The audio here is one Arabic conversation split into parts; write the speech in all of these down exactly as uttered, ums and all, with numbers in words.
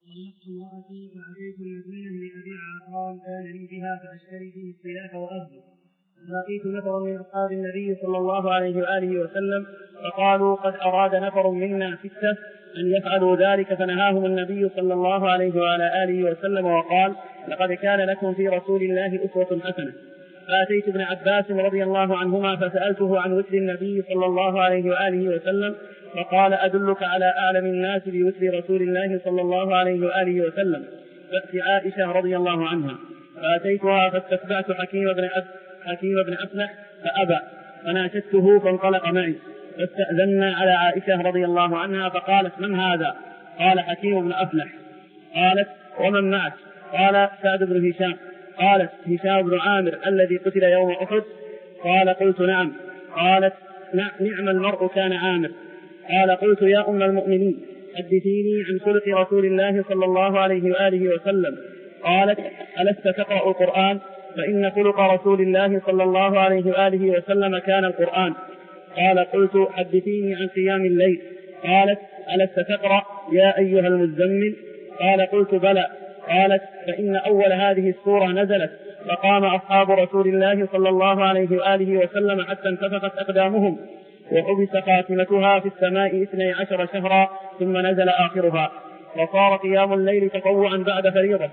طلقت امرأتي فأتيت المدينة لأبيع عقارا كان لي بها فأشتري به السلاح وأهله. لقيت نفر من أصحاب النبي صلى الله عليه وآله وسلم فقالوا قد أراد نفر منا ستة أن يفعلوا ذلك فنهاهم النبي صلى الله عليه وعلى آله وسلم وقال لقد كان لكم في رسول الله أسوة حسنة. فأتيت ابن عباس رضي الله عنهما فسألته عن وتر النبي صلى الله عليه وآله وسلم فقال أدلك على أعلم الناس بوتر رسول الله صلى الله عليه وآله وسلم فأتي عائشة رضي الله عنها. فأتيتها فاستتبعت حكيم بن حكيم بن أفلح فأبى فناشدته فانطلق معي فاستأذنا على عائشة رضي الله عنها فقالت من هذا؟ قال حكيم بن أفلح. قالت ومن معك؟ قال سعد بن هشام. قالت هشام بن عامر الذي قتل يوم أحد؟ قال قلت نعم. قالت نعم المرء كان عامر. قال قلت يا أم المؤمنين حدثيني عن خلق رسول الله صلى الله عليه وآله وسلم. قالت ألست تقرأ القرآن؟ فإن خلق رسول الله صلى الله عليه وآله وسلم كان القرآن. قال قلت حدثيني عن قيام الليل. قالت ألست تقرأ يا أيها المزمل؟ قال قلت بلى. قالت فإن أول هذه السورة نزلت فقام أصحاب رسول الله صلى الله عليه وآله وسلم حتى انتفخت أقدامهم وحبس خاتمتها في السماء اثني عشر شهرا ثم نزل آخرها وصار قيام الليل تطوعا بعد فريضة.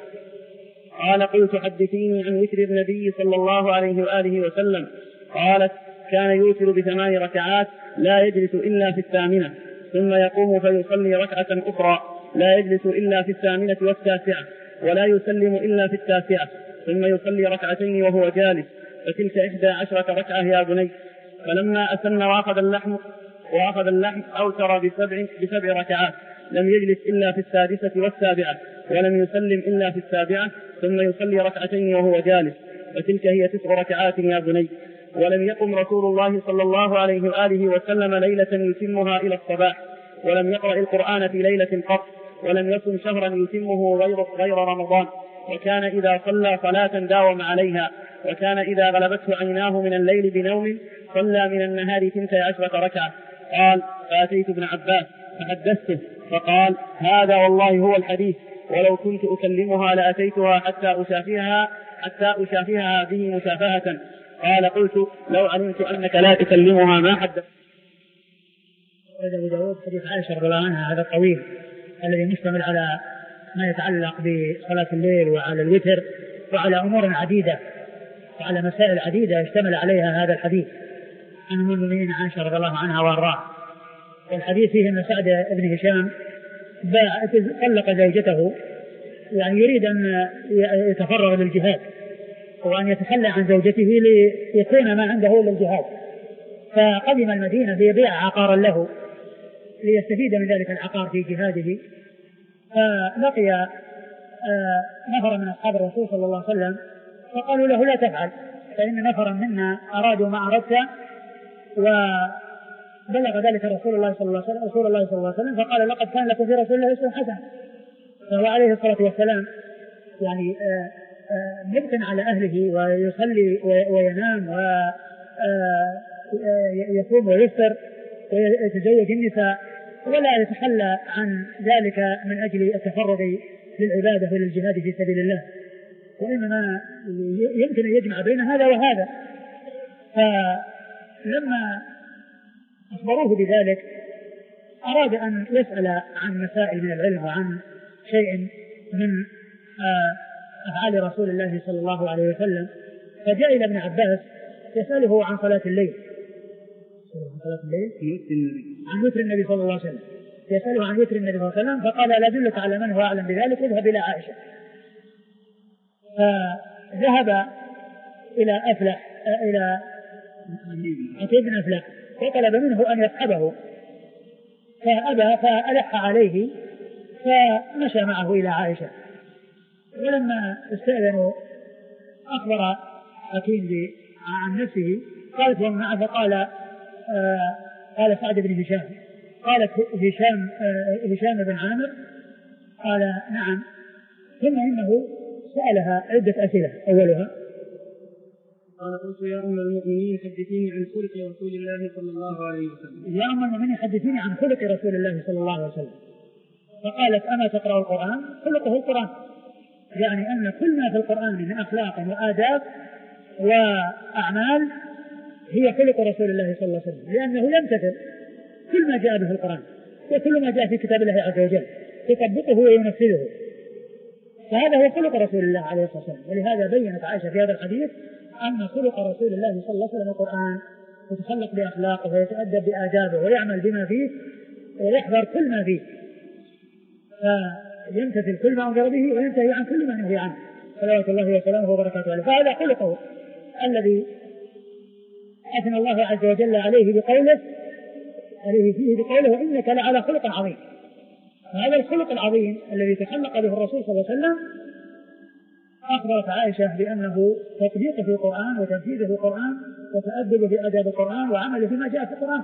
قال قلت حدثيني عن وتر النبي صلى الله عليه وآله وسلم. قالت كان يوتر بثمان ركعات لا يجلس إلا في الثامنة ثم يقوم فيصلي ركعة أخرى لا يجلس إلا في الثامنة والتاسعة ولا يسلم إلا في التاسعة ثم يصلي ركعتين وهو جالس فتلك إحدى عشرة ركعة يا بني. فلما أسن وأخذ اللحم وأخذ اللحم أوتر بسبع, بسبع ركعات لم يجلس إلا في السادسة والسابعة ولم يسلم إلا في السابعة ثم يصلي ركعتين وهو جالس فتلك هي تسع ركعات يا بني. ولم يقم رسول الله صلى الله عليه وآله وسلم ليلة يتمها إلى الصباح ولم يقرأ القرآن في ليلة قط ولم يصم شهرا يتمه غير, غير رمضان. وكان إذا صلى صلاة داوم عليها وكان إذا غلبته عيناه من الليل بنوم صلى من النهار ثنتي عشرة ركعة. قال فأتيت ابن عباس فحدثته فقال هذا والله هو الحديث ولو كنت أكلمها لأتيتها حتى أشافيها حتى أشافيها به مشافهة. قال قلت لو علمت أنك لا تكلمها ما حدث. أبو داود حديث عائشة رضي الله عنها هذا الطويل الذي مشتمل على ما يتعلق بصلاة الليل وعلى الوتر وعلى أمور عديدة وعلى مسائل عديدة اشتمل عليها هذا الحديث عن أم المؤمنين عائشة رضي الله عنها وارضاها. والحديث فيه أن سعد بن هشام طلق زوجته يعني يريد أن يتفرغ للجهاد وأن يتخلى عن زوجته ليكون ما عنده للجهاد. فقدم المدينة ليبيع عقارا له ليستفيد من ذلك العقار في جهاده. فلقي نفر من أصحاب الرسول صلى الله عليه وسلم فقالوا له لا تفعل فإن نفرا منا أرادوا ما أردت. وبلغ ذلك رسول الله صلى الله عليه وسلم رسول الله صلى الله عليه وسلم فقال لقد كان لكم في رسول الله أسوة حسنة. فهو عليه الصلاة والسلام يعني مبتن على أهله ويصلي وينام ويصوم ويفطر ويتزوج النساء ولا يتخلى عن ذلك من أجل التفرغ للعبادة وللجهاد في سبيل الله وإنما يمكن أن يجمع بين هذا وهذا. فلما أخبروه بذلك أراد أن يسأل عن مسائل من العلم وعن شيء من أفعال رسول الله صلى الله عليه وسلم فجاء إلى ابن عباس يسأله عن صلاة الليل عن صلاة الليل عن وتر النبي صلى الله عليه وسلم يسأله عن وتر النبي صلى الله عليه وسلم فقال لا أدلك على من هو أعلم بذلك اذهب إلى عائشة. فذهب إلى أفلح إلى عتيب بن أفلح فطلب منه أن يصحبه فأبى فألح عليه فمشى معه إلى عائشة. ولما استأذنوا أخبر حكيم عن نفسه قالت ومن معه فقال آه قال سعد بن هشام. قالت هشام آه هشام بن عامر قال نعم. ثم إنه سألها عدة أسئلة أولها قال قلت يا أم المؤمنين حدثيني عن خلق رسول الله صلى الله عليه وسلم. يا أم المؤمنين حدثيني عن خلق رسول الله صلى الله عليه وسلم. فقالت أما تقرأ القرآن؟ خلقه القرآن، يعني أن كل ما في القرآن من أخلاق وآداب وأعمال هي خلق رسول الله صلى الله عليه وسلم، لأنه يمتثل كل ما جاء به القرآن وكل ما جاء في كتاب الله عز وجل يطبقه وينفذه، فهذا هو خلق رسول الله عليه الصلاة والسلام. ولهذا بينت عائشة في هذا الحديث أن خلق رسول الله صلى الله عليه وسلم القرآن، يتخلق بأخلاقه ويتأدب بآدابه ويعمل بما فيه ويحذر كل ما فيه، فيمتثل كل ما أمر به وينتهي عن كل ما نهي عنه صلوات الله وسلامه وبركاته عليه. فهذا خلقه الذي أثنى الله عز وجل عليه بقوله عليه فيه بقوله وإنك لعلى خلق عظيم. هذا الخلق العظيم الذي تخلق به الرسول صلى الله عليه وسلم أخبرت عائشة بأنه تطبيقه في القرآن وتنفيذه في القرآن وتأدبه في آداب القرآن وعمله فيما جاء في القرآن.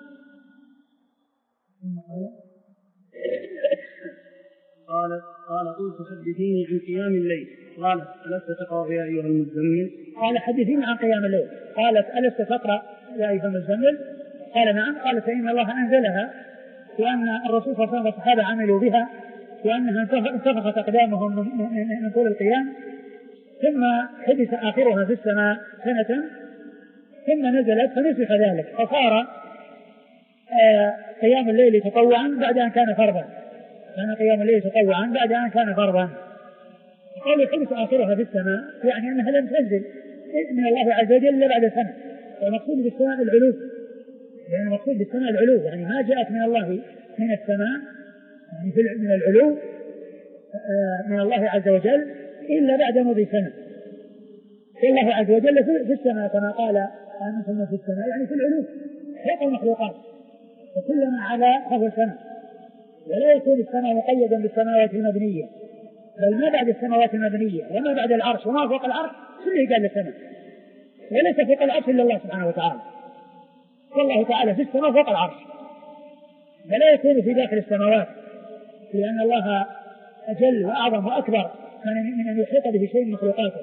قالت قال قلت حدثيني عن قيام الليل. قالت ألست تقرأ يا أيها المزمل؟ قال حدثيني عن قيام الليل. قالت ألست تقرأ يا أيها المزمل؟ قال نعم. قالت فإن الله أنزلها وأن الرسول صلى الله عليه وسلم والصحابة عملوا بها وأنها انتفخت أقدامهم من طول القيام، ثم حدث آخرها في السماء سنة ثم نزلت فنسخ ذلك فصار آه قيام الليل تطوعا بعد أن كان فرضا، كان قيام الليل تطوعا بعد أن كان فرضا. قالوا حدث آخرها في السماء يعني أنها لم تنزل من الله عز وجل إلا بعد سنة، والمقصود بالسماء العلو، يعني المقصود بالسماء العلو يعني ما جاءت من الله من السماء يعني من العلو من الله عز وجل إلا بعد مضي سنة. والله عز وجل في السماء كما قال أنتم في السماء يعني في العلو فوق المخلوقات، وكلما على فهو سماء، ولا يكون السماء مقيدا بالسماوات المبنية، بل ما بعد السماوات المبنية وما بعد العرش وما فوق العرش كله قال للسماء، وليس فوق العرش إلا الله سبحانه وتعالى، والله تعالى في السماء فوق العرش، فلا يكون في داخل السماوات لأن الله أجل وأعظم وأكبر من أن يحيط به شيء من مخلوقاته،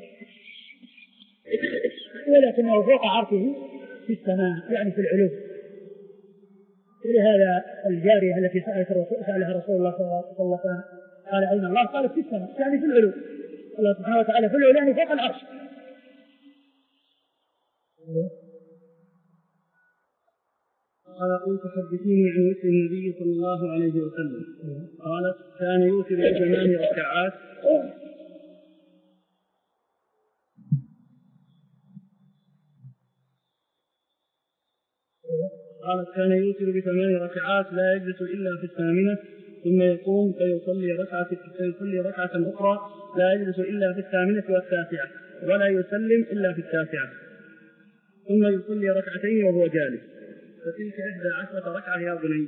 ولكنه فوق عرشه في السماء يعني في العلو. ولهذا الجارية التي سألها رسول الله صلى الله عليه وسلم قال أين الله؟ قالت في السماء يعني في العلو، الله سبحانه وتعالى في العلو يعني فوق العرش. قال قلت حدثيني عن وتر النبي صلى الله عليه وسلم. قالت كان يوتر بثمان ركعات قالت كان يوتر بثمان ركعات لا يجلس إلا في الثامنة ثم يقوم فيصلي ركعة فيصلي ركعة أخرى لا يجلس إلا في الثامنة والتاسعة ولا يسلم إلا في التاسعة ثم يصلي ركعتين وهو جالس، فتلك إحدى عشرة ركعة يا بني.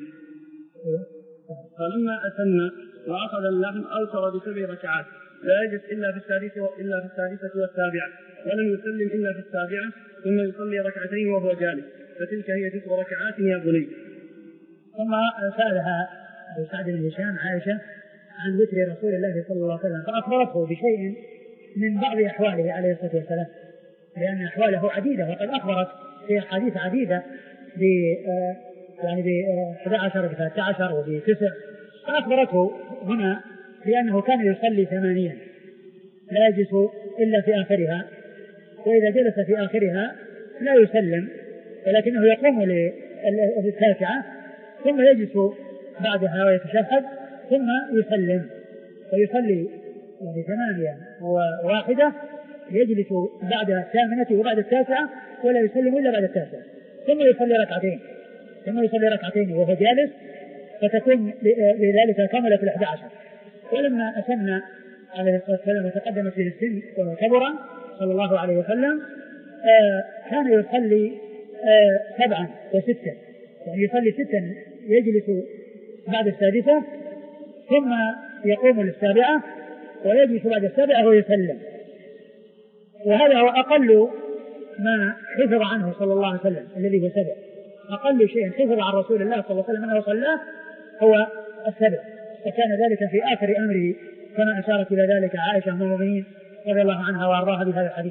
فلما أتم وأخذ اللحم أوتر بسبع ركعات لا يجلس إلا في السادسة إلا في السادسة والسابعة ولم يسلم إلا في السابعة ثم يصلي ركعتين وهو جالس، فتلك هي تسع ركعات يا بني. ثم سألها أبو سعد بن هشام عائشة عن ذكر رسول الله صلى الله عليه وسلم فأخبرته بشيء من بعض أحواله عليه الصلاة والسلام، لأن أحواله عديدة وقد أخبرت في حديث عديدة ب يعني ب أحد عشر بثلاثة عشر وبتسع، فأخبرته هنا بأنه كان يصلي ثمانيا لا يجلس إلا في آخرها، وإذا جلس في آخرها لا يسلم ولكنه يقوم للتاسعة ثم يجلس بعدها ويتشهد ثم يسلم ويصلي يعني ثمانية وواحدة يجلس بعد الثامنة وبعد التاسعة ولا يسلم إلا بعد التاسعة ثم يصلي ركعتين ثم يصلي ركعتين وهو جالس فتكون لذلك كملت الأحد عشر. ولما أسن عليه الصلاة والسلام وتقدمت في السن وكبر صلى الله عليه وسلم آه كان يصلي آه سبعا وستا، يعني يصلي ستا يجلس بعد السادسة ثم يقوم للسابعة ويجلس بعد السابعة ويسلم، وهذا هو أقل ما حفظ عنه صلى الله عليه وسلم الذي هو سبع، أقل شيء حفظ عن رسول الله صلى الله عليه وسلم أنه صلاه هو السبع، وكان ذلك في آخر أمره كما أشارت إلى ذلك عائشة أم المؤمنين رضي الله عنها وأرضاها بهذا الحديث.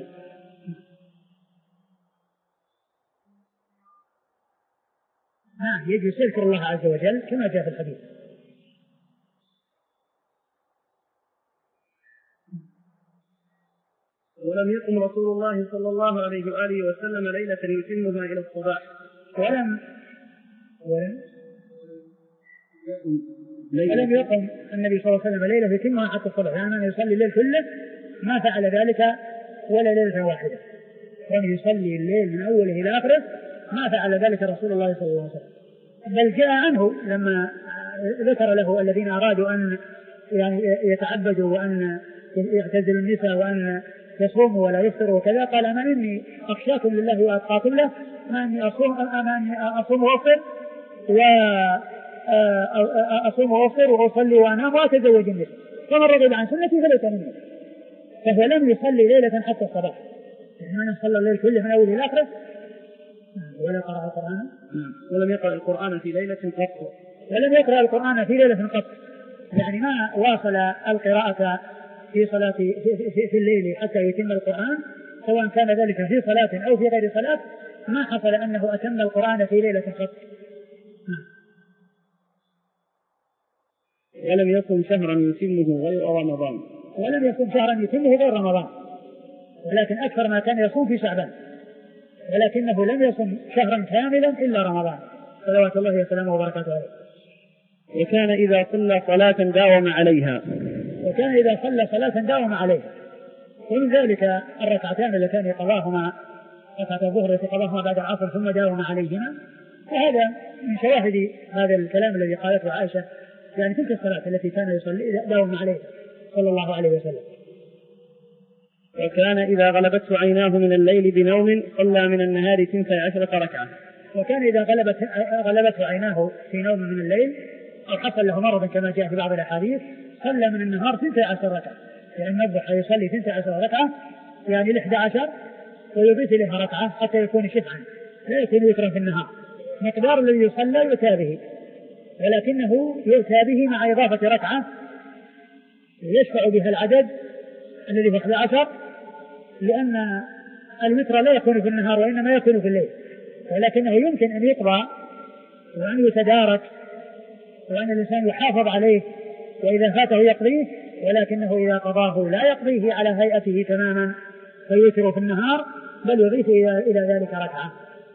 نعم يجلس يذكر الله عز وجل كما جاء في الحديث. ولم يقم رسول الله صلى الله عليه وآله وسلم ليلة يتمها إلى الصباح. ولم ولم ولم يقم النبي صلى الله عليه وسلم ليلة يتمها حتى الصباح، يعني أن يصلي الليل كله ما فعل ذلك ولا ليلة واحدة، وأن يصلي الليل من أوله إلى آخره ما فعل ذلك رسول الله صلى الله عليه وسلم. بل جاء عنه لما ذكر له الذين أرادوا أن يعني يتعبدوا وأن يعتزلوا النساء وأن يصوموا ولا يفطروا وكذا، قال أما إني أخشاكم لله وأتقاكم له، ما إني أصوم أما إني أصوم وأفطر وأصوم وأفطر وأصلي وأنام وأتزوج النساء، فمن رغب عن سنتي فليس مني. فهو لم يصلي ليلة حتى الصباح، من صلى الليل كله من أوله إلى آخره ولا قرأ القرآن ولم يقرأ القرآن في ليلة قط ولم يقرأ القرآن في ليلة قط، يعني ما واصل القراءة في صلاة في, في, في الليل حتى يتم القرآن، سواء كان ذلك في صلاة أو في غير صلاة، ما حصل أنه أتم القرآن في ليلة قط. ولم يصم شهرا يتمه غير رمضان ولم يصم شهرا يتمه غير رمضان، ولكن أكثر ما كان يصوم في شعبان، ولكنه لم يصم شهرا كاملا إلا رمضان صلوات الله وسلامه وبركاته عليه. وكان إذا صلى صلاة داوم عليها وكان إذا صلى صلاة داوم عليها ومن ذلك الركعتان اللتان قضاهما ركعة الظهر التي قضاهما بعد العصر ثم داوم عليهما، وهذا من شواهد هذا الكلام الذي قالته عائشة، يعني تلك الصلاة التي كان يصلي داوم عليها صلى الله عليه وسلم. وكان إذا غلبته عيناه من الليل بنوم صلى من النهار ثنتي عشرة ركعة. وكان إذا غلبت غلبته عيناه في نوم من الليل أو حصل له مرض كما جاء في بعض الأحاديث صلى من النهار ثنتي عشرة ركعة، يعني النبح يصلي ثنتي عشرة ركعة يعني الإحدى عشر ويضيف لها ركعة حتى يكون شفعا لا يكون وترا في النهار، مقدار الذي يصلى يؤتى به، ولكنه يؤتى به مع إضافة ركعة يشفع بها العدد الذي في إحدى عشر، لأن الوتر لا يكون في النهار وإنما يكون في الليل، ولكنه يمكن أن يقضى وأن يتدارك وأن الإنسان يحافظ عليه وإذا فاته يقضيه، ولكنه إذا قضاه لا يقضيه على هيئته تماما فيوتر في النهار بل يضيف إلى ذلك ركعة.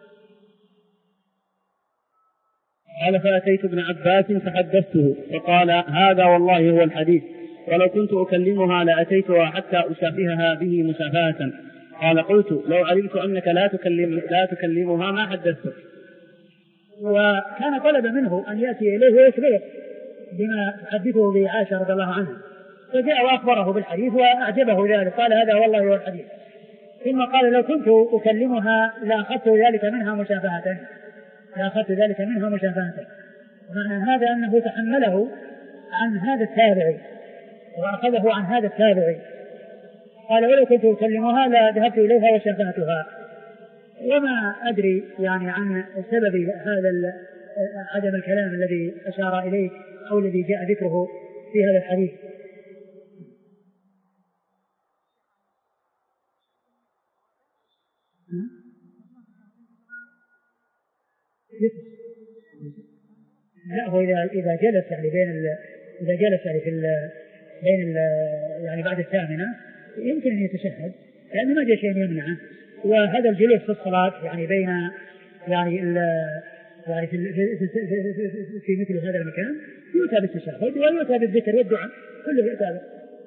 قال فأتيت ابن عباس فحدثته فقال هذا والله هو الحديث، ولو كنت أكلمها لأتيتها حتى أشافهها به مسافاة. قال قلت لو علمت أنك لا, تكلم لا تكلمها ما حدثتك. وكان طلب منه أن يأتي إليه ويخبره بما تحدثه به عائشة رضي الله عنها، فجاء وأخبره بالحديث وأعجبه ذلك، قال هذا والله هو الحديث. ثم قال لو كنت أكلمها لأخذت ذلك منها مشافهة لأخذت ذلك منها مشافهة. معنى هذا أنه تحمله عن هذا التابعي وأخذه عن هذا التابعي. قال ولو كنت أكلمها لذهبت إليها وشافهتها. وما أدري يعني عن سبب هذا عدم الكلام الذي أشار إليه أو الذي جاء ذكره في هذا الحديث. لا هو إذا إذا جلس يعني بين ال إذا جلس يعني في ال بين ال يعني بعد الثامنة يمكن أن يتشهد لأنه ما جاء شيء يمنعه، وهذا الجلوس في الصلاة يعني بين يعني ال يعني في, في, في, في, في مثل هذا المكان يؤتى بالتشهد ويؤتى بالذكر والدعاء كله يؤتى به.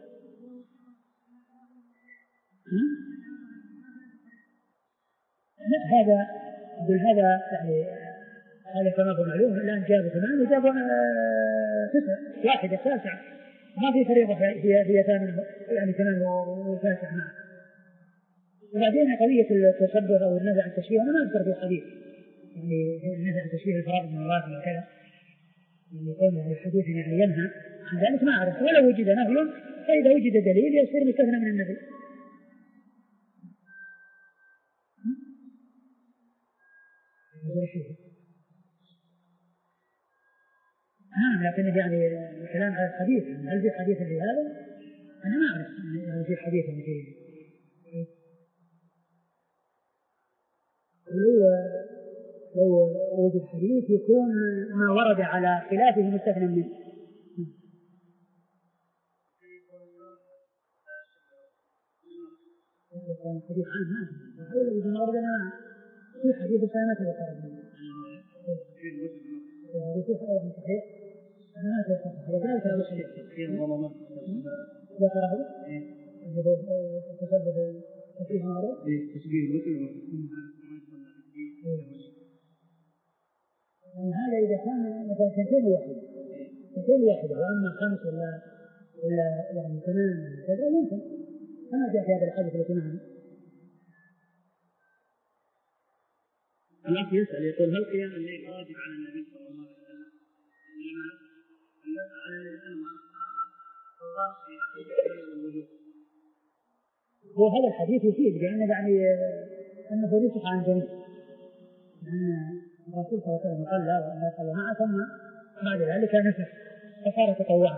لا هذا أقول هذا يعني هذا كما هو معلوم الآن جاب ثمان وجاب تسع واحدة تاسع ما في فريضة هي هي ثامن يعني ثمان وتاسع معه. وبعدين قضية التشبه أو النهي عن التشبيه أنا ما أذكر في الحديث يعني النهي عن تشبيه الفرائض من الرواتب وكذا يعني يكون يعني الحديث يعني ينهى عن ذلك ما أعرف، ولو وجد نهي فإذا وجد دليل يصير مستثنى من النبي. نعم لكن يعني الكلام على الحديث هل في حديث في هذا؟ أنا ما أعرف يعني في حديث في لو لو وجد حديث يكون ما ورد على خلافه مستثنى منه. كان حديث عام ما هذا الذي في المغرب أنا في حديث سنة وثلاثين وفي حديث صحيح أنا ما أتذكر وكذلك هذا الشيء في الظلمات ذكره تسبب في المغرب تشبيه الوتر يعني هذا إذا كان مثلا سنتين واحدة سنتين واحدة وأما خمس ولا ولا يعني ثمان كذا ممكن كما جاء في هذا الحديث الذي معنا. الأخ يسأل يقول هل قيام الليل واجب على النبي صلى الله عليه وسلم؟ لما نسأل على الإنسان مع الصحابة فالله في حقيقة الوجوب. هو هذا الحديث يفيد بأن يعني أنه نسخ عن جميع أن الرسول صلى الله عليه وسلم صلى والناس صلوا معه ثم بعد ذلك نسخ فصار تطوعا.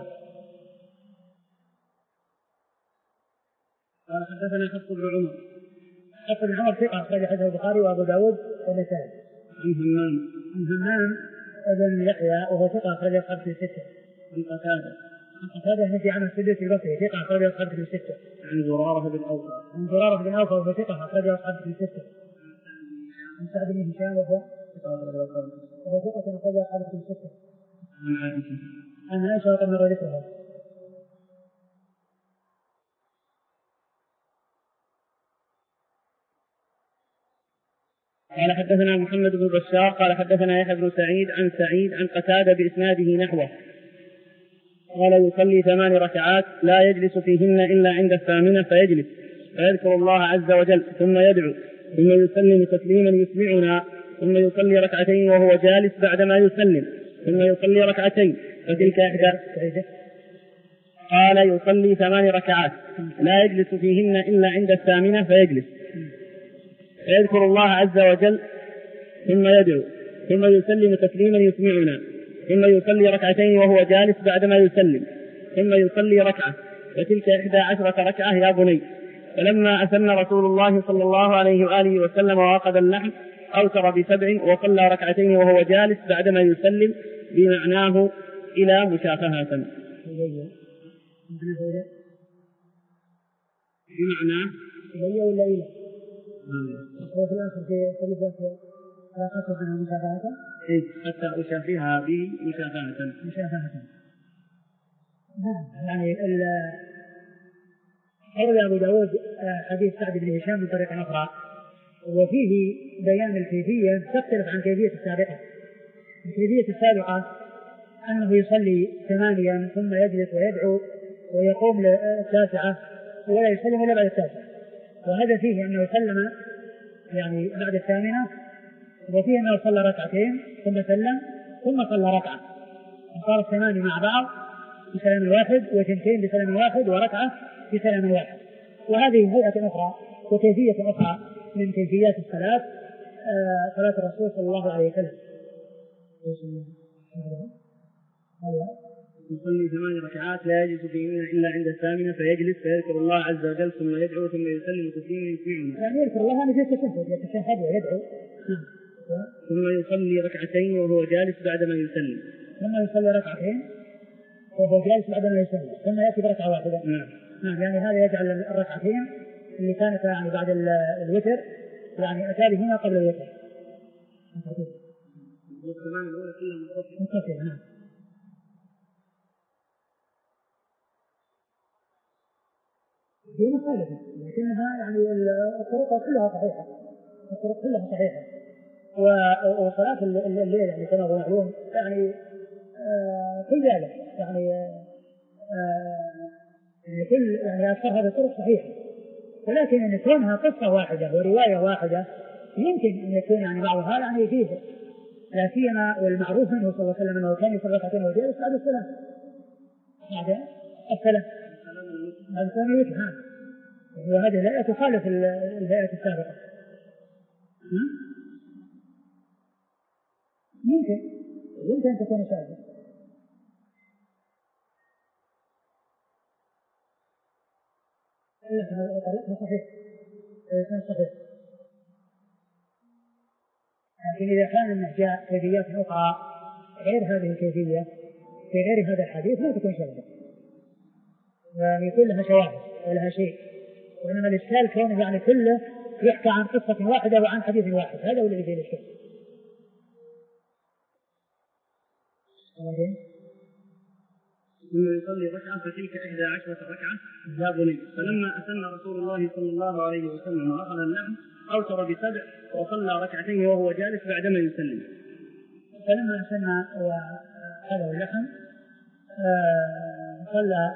قال حدثنا حفص بن عمر. حفص بن عمر ثقة أخرج حديث البخاري وأبو داود والنسائي. عن همام عن همام بن يحيى وهو ثقة أخرج أصحاب في الستة. عن قتادة عن قتادة بن عن السدوسي البصري ثقة أخرج أصحاب في الستة. عن زرارة بن أوفى عن زرارة بن أوفى وهو ثقة أخرج أصحاب في الستة. عن سعد بن هشام وهو وهو ثقة أخرج أصحاب في الستة. عن عائشة عن عائشة وقد مر ذكرها. قال حدثنا محمد بن بشار قال حدثنا يحيى بن سعيد عن سعيد عن قتادة بإسناده نحوه قال يصلي ثمان ركعات لا يجلس فيهن إلا عند الثامنة فيجلس فيذكر الله عز وجل ثم يدعو ثم يسلم تسليما يسمعنا ثم يصلي ركعتين وهو جالس بعدما يسلم ثم يصلي ركعتين فتلك إحدى. قال يصلي ثمان ركعات لا يجلس فيهن إلا عند الثامنة فيجلس فيذكر الله عز وجل ثم يدعو ثم يسلم تسليما يسمعنا ثم يصلي ركعتين وهو جالس بعدما يسلم ثم يصلي ركعة وتلك إحدى عشرة ركعة يا بني. فلما أسن رسول الله صلى الله عليه وآله وسلم وأخذ اللحم أوتر بسبع وصلى ركعتين وهو جالس بعدما يسلم بمعناه إلى مشافهة بمعناه إلي ولا إلى هو في الآخر في خليفة لا قصد عنها مشافهة إيه حتى أشافهها به مشافهة مشافهة يعني أروي أبو داود حديث سعد بن هشام من طريق أخرى وفيه بيان الكيفية تختلف عن كيفية السابقة. الكيفية السابقة أنه يصلي ثمانيا ثم يجلس ويدعو ويقوم للتاسعة ولا يسلم إلا بعد التاسعة وهذا فيه أنه سلم يعني بعد الثامنة وفيه أنه صلى ركعتين ثم سلم ثم صلى ركعة صار الثماني مع بعض بسلام واحد وثنتين بسلام واحد وركعة بسلام واحد. وهذه هيئة أخرى وكيفية أخرى من كيفيات الصلاة آه صلاة الرسول صلى الله عليه وسلم. يصلي ثمان ركعات لا يجلس فيهن إلا عند الثامنة فيجلس فيذكر الله عز وجل ثم يدعو ثم يسلم تسليما يسمعنا يعني يذكر الله أنا جلس تشهد يتشهد ويدعو ثم يصلي ركعتين وهو جالس بعدما يسلم ثم يصلي ركعتين وهو جالس بعدما يسلم ثم يأتي بركعة واحدة. نعم نعم يعني هذا يجعل الركعتين اللي كانت يعني بعد الوتر يعني أتى بهما قبل الوتر. والثمان الأولى كلها متصلة. نعم. هي مخالفة لكنها يعني الطرق كلها صحيحة الطرق كلها صحيحة وصلاة الليل يعني كما هو معلوم يعني آه كل ذلك يعني آه يعني كل يعني أكثر هذه الطرق صحيحة ولكن أن يكونها قصة واحدة ورواية واحدة يمكن أن يكون يعني بعضها يعني يفيد لا سيما والمعروف منه صلى الله عليه وسلم أنه كان يصلي ركعتين وجالس بعد السلام بعد السلام هذا كان يوجه وهذه الهيئة تخالف الهيئة السابقة. ممكن يمكن أن تكون سابقة طريقها صحيح صحيح لكن إذا كان أنه جاء كيفيات أخرى غير هذه الكيفية في غير هذا الحديث لا تكون شاذة يعني كلها شواهد ولها شيء وإنما الإشكال كونه يعني كله يحكى عن قصة واحدة وعن حديث واحد، هذا هو الذي فيه الإشكال. ثم يصلي ركعة فتلك إحدى عشرة ركعة لا بني. فلما أتم رسول الله صلى الله عليه وسلم وأخذ اللحم أوتر بسبع وصلى ركعتين وهو جالس بعدما يسلم. فلما أتم وأخذ اللحم صلى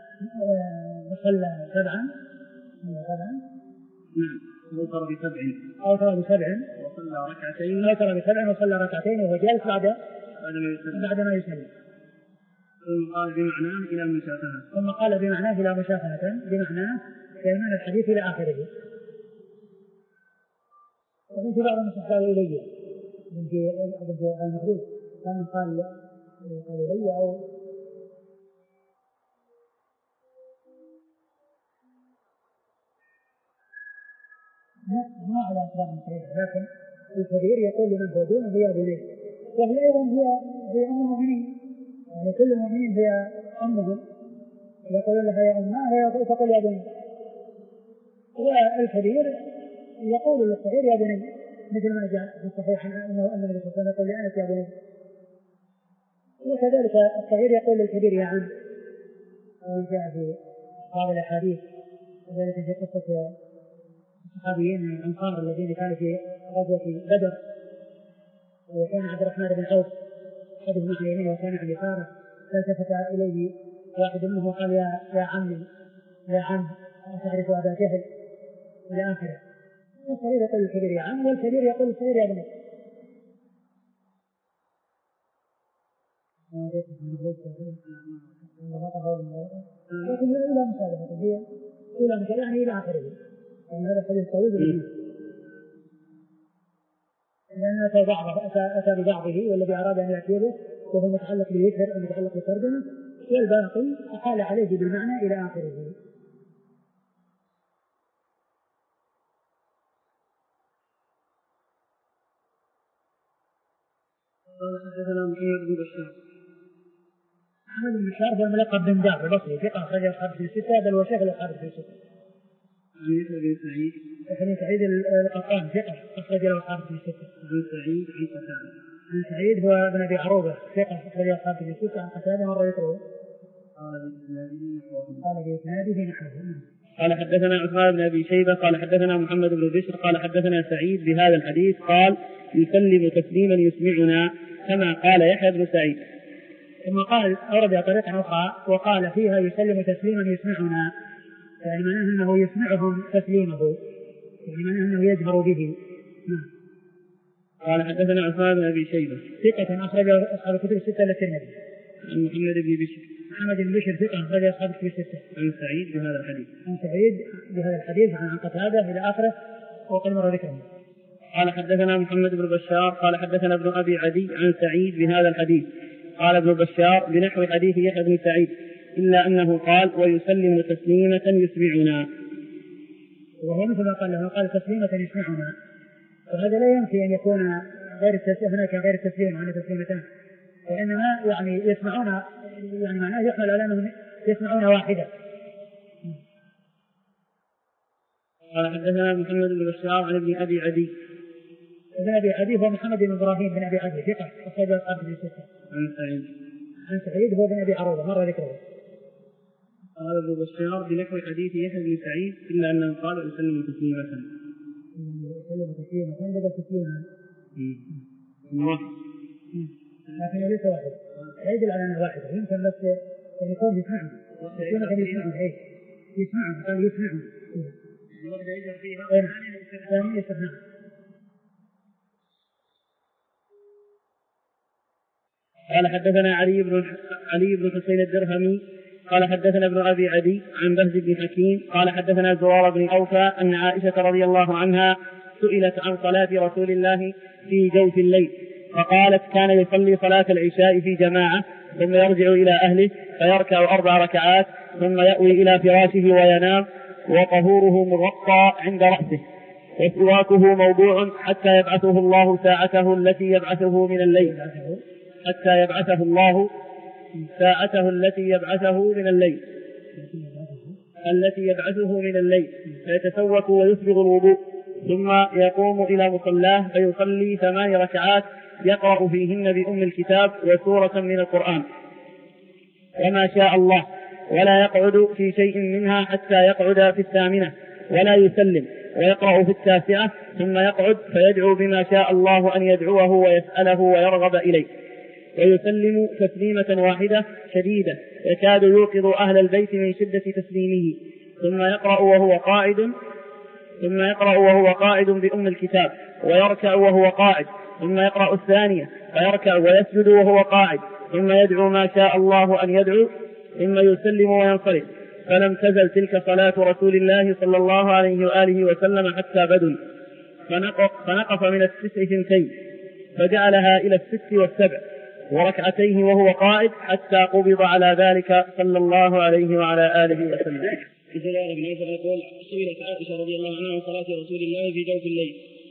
صلى سبعا سبعا نعم أوتر بسبع أوتر بسبع وصلى ركعتين أوتر بسبع وصلى ركعتين وهو جالس بعد بعدما يسلم. بعدما يسلم. ثم قال بمعناه إلى مشافهة ثم قال بمعناه إلى مشافهة بمعناه كلمة الحديث إلى آخره. ومن في بعض النسخ قال إلي من في المخروج كان قال قال إلي أو ما على أسباب صحيحة، لكن الكبير يقول لمن هو دونه هي بني، وهي أيضا هي هي أم المؤمنين، يعني كل المؤمنين هي أمهم يقول لها يا أمها هي تقول يا بني، والكبير يقول للصغير يا بني، مثل ما جاء في الصحيح أنه أن النبي صلى الله عليه وسلم يقول لأنس يا بني، وكذلك الصغير يقول للكبير يا عم. وجاء في بعض الأحاديث وذلك في قصة الصحابيين من الأنصار الذين كانوا في غزوة بدر، وكان عبد الرحمن بن عوف أحدهم عن يمينه وكان عن يساره، فالتفت إليه واحد منهم وقال يا يا عمي يا عم أتعرف أبا جهل إلى آخره. الصغير يقول للكبير يا عم والكبير يقول للصغير يا بني. لكن إلى مشابهة هي إلى مشابهة يعني إلى آخره، يعني هذا حديث طويل جدا لأن أتى بعضه أتى, أتى ببعضه والذي أراد أن يأتي به وهو متعلق بالوتر أو متعلق بالترجمة، والباقي أحال عليه بالمعنى إلى آخره. قال حدثنا محمد بن بشار. محمد بن بشار هو الملقب بن دار البصري ثقة أخرج أصحاب في الستة بل وشيخ الأصحاب في الستة. عن يحيى بن سعيد. يحيى بن سعيد القطان ثقة أخرج له أصحاب في الستة. عن سعيد عن قتادة. عن سعيد هو ابن أبي عروبة ثقة أخرج أصحاب في الستة. عن قتادة مرة يقرأ. قال بإسناده نحوه. قال بإسناده نحوه. قال حدثنا عثمان بن أبي شيبة قال حدثنا محمد بن بشر قال حدثنا سعيد بهذا الحديث قال يسلم تسليما يسمعنا كما قال يحيى بن سعيد. ثم قال أورد طريقة أخرى وقال فيها يسلم تسليما يسمعنا، يعني معناه أنه يسمعهم تسليمه، يعني معناه أنه يجهر به. قال حدثنا عثمان بن أبي شيبة ثقة أخرج أصحاب الكتب الستة للترمذي. عن محمد بن بشر. محمد بن بشر ثقة أخرج أصحاب الكتب الستة. عن سعيد بهذا الحديث. عن سعيد بهذا الحديث عن قتادة إلى آخره وقد مر ذكره. قال حدثنا محمد بن بشار قال حدثنا ابن أبي عدي عن سعيد بهذا الحديث. قال ابن بشار بنحو حديث يحيى بن سعيد إلا أنه قال ويسلم تسليمة يسمعنا، وهو مثل ما قال له قال تسليمة يسمعنا، وهذا لا ينفي أن يكون غير التسليم هناك غير التسليم عن تسليمتان، وإنما يعني يسمعون يعني معناه يحمل على أنهم يسمعون واحدة. قال حدثنا محمد بن بشار عن ابن أبي عدي. ابن أبي عدي هو محمد بن إبراهيم بن أبي عدي ثقة أخرج أصحاب الكتب الستة. عن سعيد. عن سعيد هو بن أبي عروبة مر ذكره. قال ابن بشار بنحو حديث يحيى بن سعيد إلا أنه قال يسلم تسليمة. يسلم تسليمة بدأ تسليما. واحد. لكن ليس واحد. يدل على أنه واحد. يمكن بس أن يكون يسمعه. تسليمة يسمعه إيه؟ يسمعه قال يسمعه. الوحدة يجر فيها. ثانية يسمعه. قال حدثنا علي بن علي بن حسين الدرهمي قال حدثنا ابن أبي عدي عن بهز بن حكيم قال حدثنا زرارة بن أوفى أن عائشة رضي الله عنها سئلت عن صلاة رسول الله في جوف الليل فقالت كان يصلي صلاة العشاء في جماعة ثم يرجع إلى أهله فيركع أربع ركعات ثم يأوي إلى فراشه وينام وطهوره مرقى عند رأسه وسواكه موضوع حتى يبعثه الله ساعته التي يبعثه من الليل حتى يبعثه الله ساعته التي يبعثه من الليل التي يبعثه من الليل فيتسوك ويسبغ الوضوء، ثم يقوم إلى مصلاه فيصلي ثمان ركعات يقرأ فيهن بأم الكتاب وسورة من القرآن وما شاء الله، ولا يقعد في شيء منها حتى يقعد في الثامنة ولا يسلم، ويقرأ في التاسعة ثم يقعد فيدعو بما شاء الله أن يدعوه ويسأله ويرغب إليه، ويسلم تسليمة واحدة شديدة يكاد يوقظ أهل البيت من شدة تسليمه، ثم يقرأ وهو قاعد ثم يقرأ وهو قاعد بأم الكتاب ويركع وهو قاعد، ثم يقرأ الثانية فيركع ويسجد وهو قاعد، ثم يدعو ما شاء الله أن يدعو، ثم يسلم وينصرف. فلم تزل تلك صلاة رسول الله صلى الله عليه وآله وسلم حتى بدل، فنقص من التسع ثنتين فجعلها إلى الست والسبع وركعتيه وهو قائد حتى قبض على ذلك صلى الله عليه وعلى آله وسلم. بسم الله الرحمن الرحيم. يقول سئلت عائشة رضي الله عنها عن صلاة رسول الله في جوف الليل.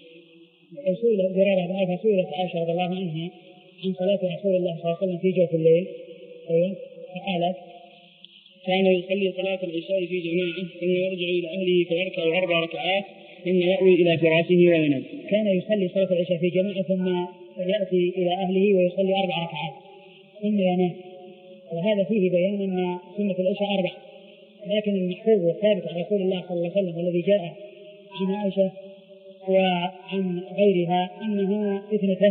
سئلت جرارة سئلت عائشة رضي الله عنها عن صلاة رسول الله صلى الله عليه وسلم في جوف الليل. أيوة. فقالت كان يصلي صلاة العشاء في جماعة ثم يرجع إلى أهله فيركع أربع ركعات ثم يأوي إلى فراشه وينام. كان يصلي صلاة العشاء في جماعة ثم يأتي إلى أهله ويصلي أربع ركعات ثم ينام، وهذا فيه بيان أن سنة العشاء أربع، لكن المحفوظ والثابت عن رسول الله صلى الله عليه وسلم والذي جاء عن عائشة وعن غيرها أنها اثنتان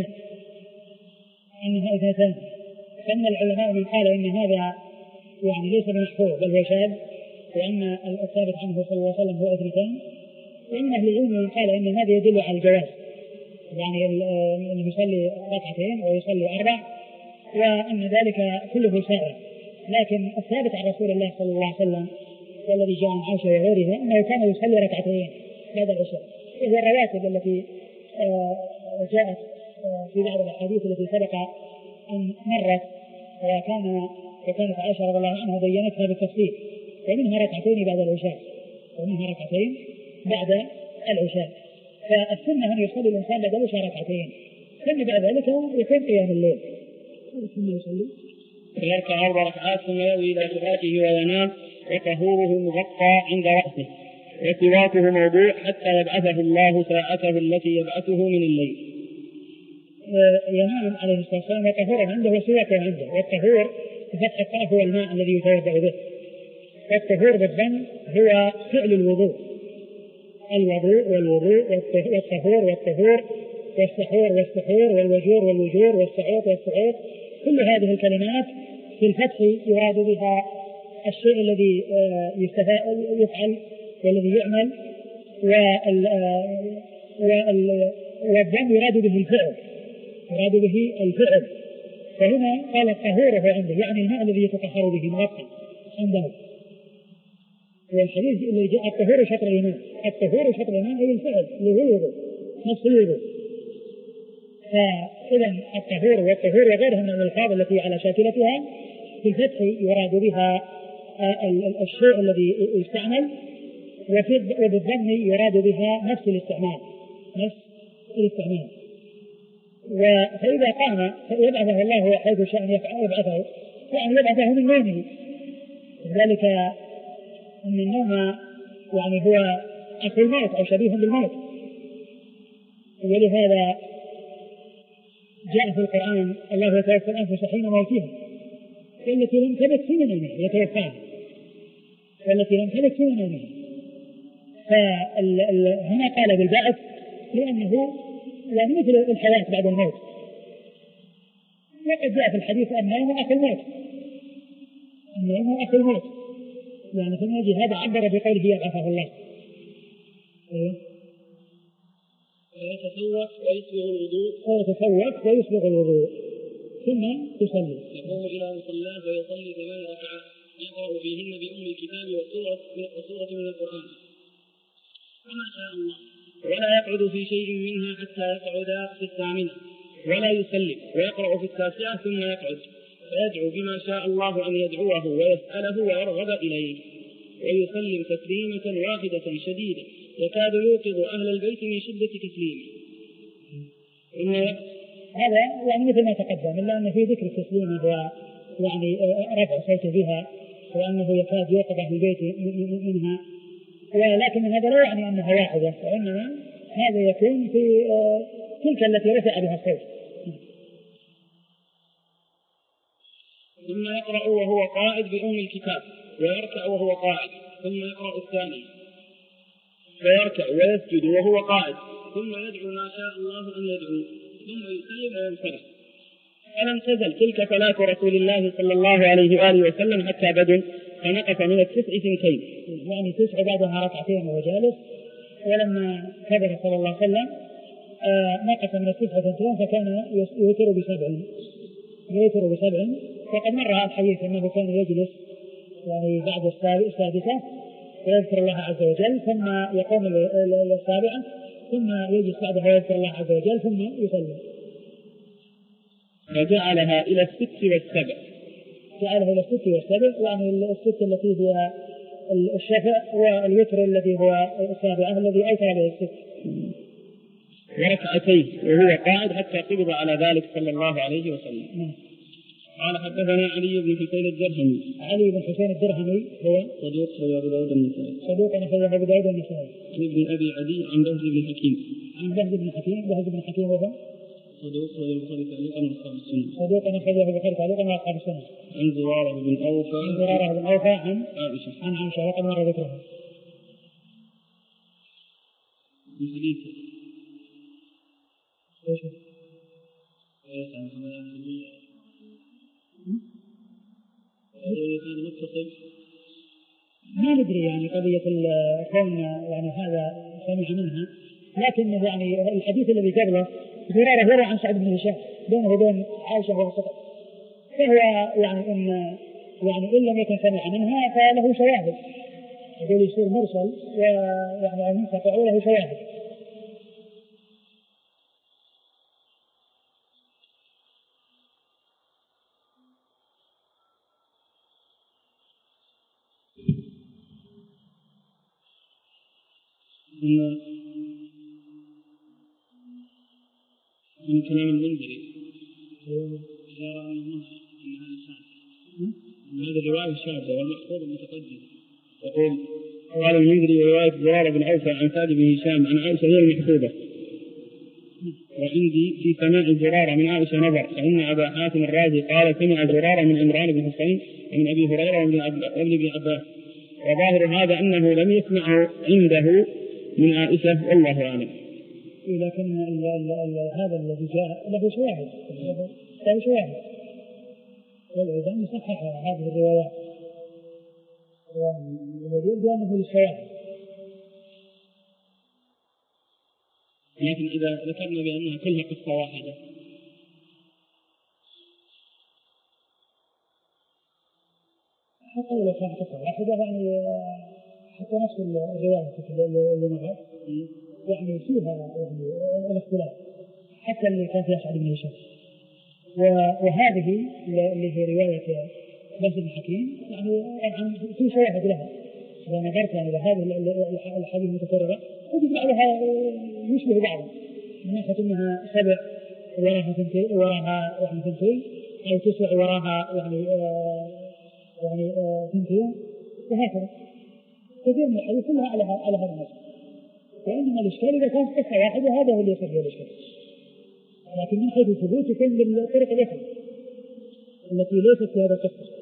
أنها اثنتان فإن العلماء من قال إن هذا يعني ليس بمحفوظ بل هو شاذ، وأن الثابت عنه صلى الله عليه وسلم هو اثنتان، وإن أهل العلم من قال إن هذا يدل على الجواز، يعني أنه يصلي ركعتين ويصلي أربع وأن ذلك كله سائر، لكن الثابت عن رسول الله صلى الله عليه وسلم والذي جاء عن عائشة وغيرها أنه كان يصلي ركعتين بعد العشاء، وهي الرواتب التي جاءت في بعض الأحاديث التي سبق أن مرت، وكان وكانت عائشة رضي الله عنها بينتها بالتفصيل، ومنها ركعتين بعد العشاء ومنها ركعتين بعد العشاء. فالسنة أن يصلي الإنسان بعد العشاء ركعتين ثم بعد ذلك يكون قيام الليل ثم يصلي فيركع أربع ركعات ثم يأوي إلى فراشه وينام، وطهوره مغطى عند رأسه وسواكه موضوع حتى يبعثه الله ساعته التي يبعثه من الليل. ينام عليه الصلاة والسلام وطهوره عنده وسواكه عنده، والطهور بفتح الطاء هو الماء الذي يتوضأ به، والطهور بالضم هو فعل الوضوء، الوضوء والوضوء والطهور والطهور والسحور والسحور والوجور والوجور والسعوط والسعوط، كل هذه الكلمات في الفتح يراد بها الشيء الذي يفعل والذي يعمل، والضم يراد به الفعل يراد به الفعل فهنا قال الطهور عنده يعني الماء الذي يتطهر به مغطى عنده. والحديث اللي جاء الطهور شطر الإيمان، الطهور شطر الإيمان أي الفعل اللي هو الوضوء نفس الوضوء. فإذا الطهور والطهور وغيرها من الألفاظ التي على شاكلتها في الفتح يراد بها الشيء الذي يستعمل، وبالضم يراد بها نفس الاستعمال نفس الاستعمال. فإذا قام يبعثه الله حيث شاء يبعثه، يعني يبعثه من نومه، ذلك أن النوم يعني هو أخو الموت أو شبيه بالموت، ولهذا جاء في القرآن الله يتوفى الأنفس حين موتها والتي لم تمت في منامها يتوفاها والتي لم تمت في منامها. فهنا قال بالبعث لأنه يعني مثل الحياة بعد الموت، وقد جاء في الحديث النوم أخو الموت النوم أخو الموت يعني في الوجه هذا عبر بقوله يبعثه الله. ويتسوق ويسبغ الوضوء ويتسوق ويسبغ الوضوء ثم يصلي يقوم إلى مصلاه ويصلي ثمان ركعات يقرأ فيهن بأم الكتاب وسورة وسورة من القرآن وما شاء الله، ولا يقعد في شيء منها حتى يقعد في الثامنة ولا يسلم، ويقرأ في التاسعة ثم يقعد فيدعو بما شاء الله أن يدعوه ويسأله ويرغب إليه، ويسلم تسليمة واحدة شديدة يكاد يوقظ أهل البيت من شدة تسليمه. هذا يعني مثل ما تقدم، إلا أن في ذكر التسليم هو يعني رفع صوته بها وأنه يكاد يوقظ في بيته منها، ولكن هذا لا يعني أنها واحدة، وإنما هذا يكون في تلك التي رفع بها الصوت. ثم يقرأ وهو قاعد بأم الكتاب ويركع وهو قاعد، ثم يقرأ الثاني فيركع ويسجد وهو قاعد، ثم يدعو ما شاء الله أن يدعو، ثم يسلم وينصرف. فلم تزل تلك صلاة رسول الله صلى الله عليه وآله وسلم حتى بدن، فنقص من التسع ثنتين، يعني تسع بعدها ركعتين وهو جالس، ولما كبر صلى الله عليه وسلم آه نقص من التسع ثنتين، فكان يوتر بسبع يوتر بسبع وقد مر الحديث أنه كان يجلس يعني بعد السادسة ويذكر الله عز وجل، ثم يقوم للسابعة، ثم يجلس بعدها ويذكر الله عز وجل، ثم يسلم. فجعلها إلى الست والسبع جعلها إلى الست والسبع، يعني الست التي هي الشفع، والوتر الذي هو السابعة الذي أوتر به الست، وركعتين وهو قاعد حتى قبض على ذلك صلى الله عليه وسلم. نعم. قال حدثنا علي بن حسين الدرهمي. علي بن حسين الدرهمي هو صدوق أخرجه أبو داود النسائي. صدوق أخرجه أبو داود النسائي. عن ابن أبي عدي عن بهز بن حكيم. عن بهز بن حكيم. بهز بن حكيم وهو صدوق أخرجه البخاري تعليقا وأصحاب السنة. صدوق أخرجه البخاري تعليقا وأصحاب السنة. عن زرارة بن أوفى. عن زرارة بن أوفى عن عائشة. عن عائشة وقد مر ذكرها. من حديث. ايش؟ ما ندري يعني قضية الكون يعني هذا سمع منها، لكن يعني الحديث الذي قبله زرارة يروى عن سعد بن هشام بينه وبين عائشة وسقط، فهو يعني إن يعني إن لم يكن سمع منها فله شواهد، يقول يصير مرسل ويعني المنقطع وله شواهد. من كلام المنذري إشارة أن هذا شاذ، أن هذه الرواية شاذة والمحفوظ المتقدم. يقول قال المنذري رواية زرارة بن أوفى عن سعد بن هشام عن عائشة هي المحفوظة، وعندي في سماع زرارة من عائشة نظر، فإن أبا حاتم الرازي قال سمع زرارة من عمران بن حسين ومن أبي هريرة وابن ابن عباس، وظاهر هذا أنه لم يسمعه عنده من عائشة والله أعلم. لكن ال ال ال هذا الذي جاء له شواهد له شواهد والعلماء يصحح هذه الروايات، والذي يبدو أنه للشواهد. لكن إذا ذكرنا بأنها كلها قصة واحدة حتى لو كانت قصة واحدة يعني حتى نفس الرواية اللي مرت يعني فيها يعني الاختلاف، حتى اللي كان فيها سعد بن هشام، وهذه اللي هي رواية بهز بن حكيم يعني في شواهد لها. إذا نظرت إلى هذه الحديث المتكررة تجد بعضها يشبه بعض، من ناحية أنها سبع وراها ثنتين وراها يعني ثنتين أو تسع وراها يعني آه يعني آه ثنتين، وهكذا كثير من الحديث كلها على على هذا النص. وإنما الإشكال إذا كانت قصة واحدة هذا هو اللي يصير فيه الإشكال، لكن من حيث الثبوت يكون بالطرق الأخرى التي ليست في هذا القصة.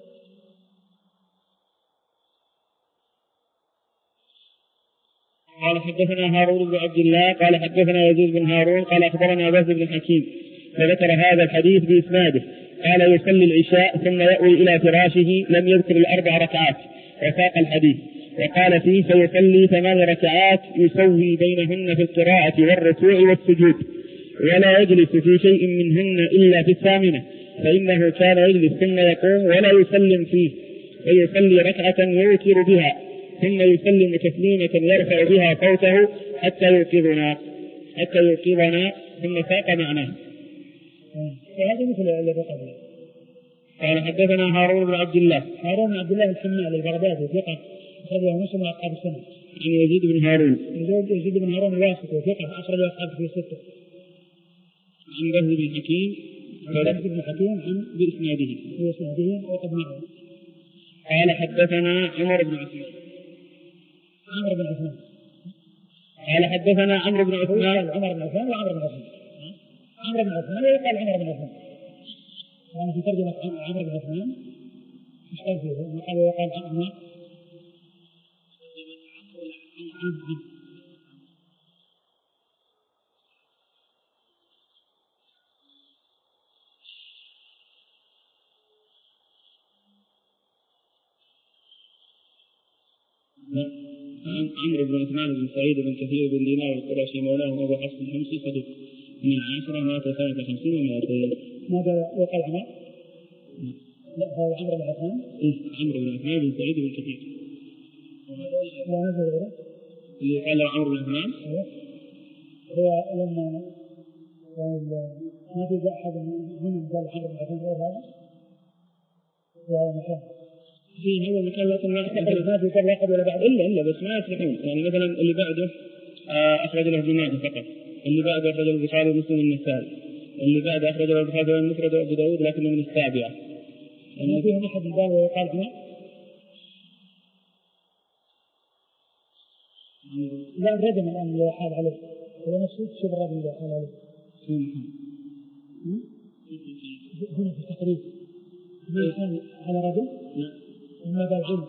قال حدثنا هارون بن عبد الله قال حدثنا يزيد بن هارون قال أخبرنا بهز بن حكيم فذكر هذا الحديث بإسناده. قال يصلي العشاء ثم يأوي إلى فراشه، لم يذكر الأربع ركعات وساق الحديث، وقال فيه فيصلي ثمان ركعات يسوي بينهن في القراءة والركوع والسجود، ولا يجلس في شيء منهن إلا في الثامنة، فإنه كان يجلس ثم يقوم ولا يسلم فيه، فيصلي ركعة يوتر بها ثم يسلم تسليمة يرفع بها صوته حتى يوقظنا حتى يوقظنا ثم ساق معناه. وهذا مثل الذي قبله. قال حدثنا هارون بن عبد الله هارون بن عبد الله الحمال البغدادي ثقة أخرجه مسلم وأصحاب السنة. عن يزيد بن هارون يزيد بن هارون الواسطي ثقة أخرجه أصحابه في ستة. عن بهز بن حكيم بهز بن حكيم عن بإسناده بإسناده وقد مر. قال حدثنا عمر بن عثمان عمرو بن عثمان قال حدثنا عمرو بن عثمان عمر بن عثمان وعمر بن عثمان عمرو بن عثمان ويقال عمر بن عثمان يعني في ترجمة عمرو بن عثمان مش قال فيه قال ويقال عمر عمرو بن عثمان بن سعيد بن كثير بن دينار القرشي مولاه أبو حفص الحمصي صدوق من العاشرة مات سنة خمسين ومائتين. ماذا يقال عمر؟ لا هو عمرو بن عثمان. إيه عمرو بن عثمان بن سعيد بن كثير. لا نزل غيره. اللي قال عمرو بن عثمان. هو لما ما في أحد منهم قال عمرو بن عثمان غير هذا. يا مكان. في هذا المكان لا تنقل ما في قبل أحد ولا بعد إلا إلا بس ما يصلحون. يعني مثلا اللي بعده أخرج له ابن ماجه فقط. اللي بعده أخرج له البخاري ومسلم والنسائي. اللي بعده أخرج له البخاري والمفرد وأبو داود لكنه من السابعة. ما فيهم أحد قال ويقال عمر. لا الرجم الآن اللي حال عليه هو نفسه شوف الرجم اللي حال عليه هنا في التقريب ما كان على رجل ما قال علم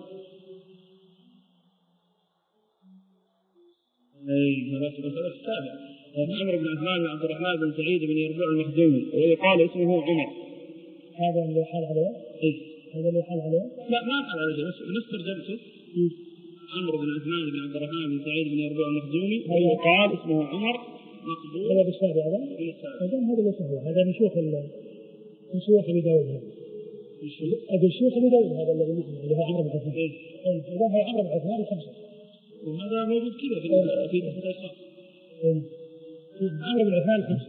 اي هذا مسألة السابع. عمرو بن عثمان بن عبد الرحمن بن سعيد بن يربوع المخزومي ويقال اسمه عمر. هذا اللي حال عليه اي هذا اللي حال عليه لا ما حال عليه بس نفس ترجمته عمرو بن عثمان بن عبد الرحمن بن سعيد بن يربوع المخزومي ويقال اسمه عمر مقبول. هذا بالسابع هذا هذا ليس هو هذا من شيوخ من شيوخ ابي داود هذا ابي شيوخ ابي داود هذا الذي نحن اللي هو عمرو بن عثمان. اي اذا هو عمرو بن عثمان الخمسه وهذا موجود كذا في في تحت الاشخاص. عمرو بن عثمان الخمسه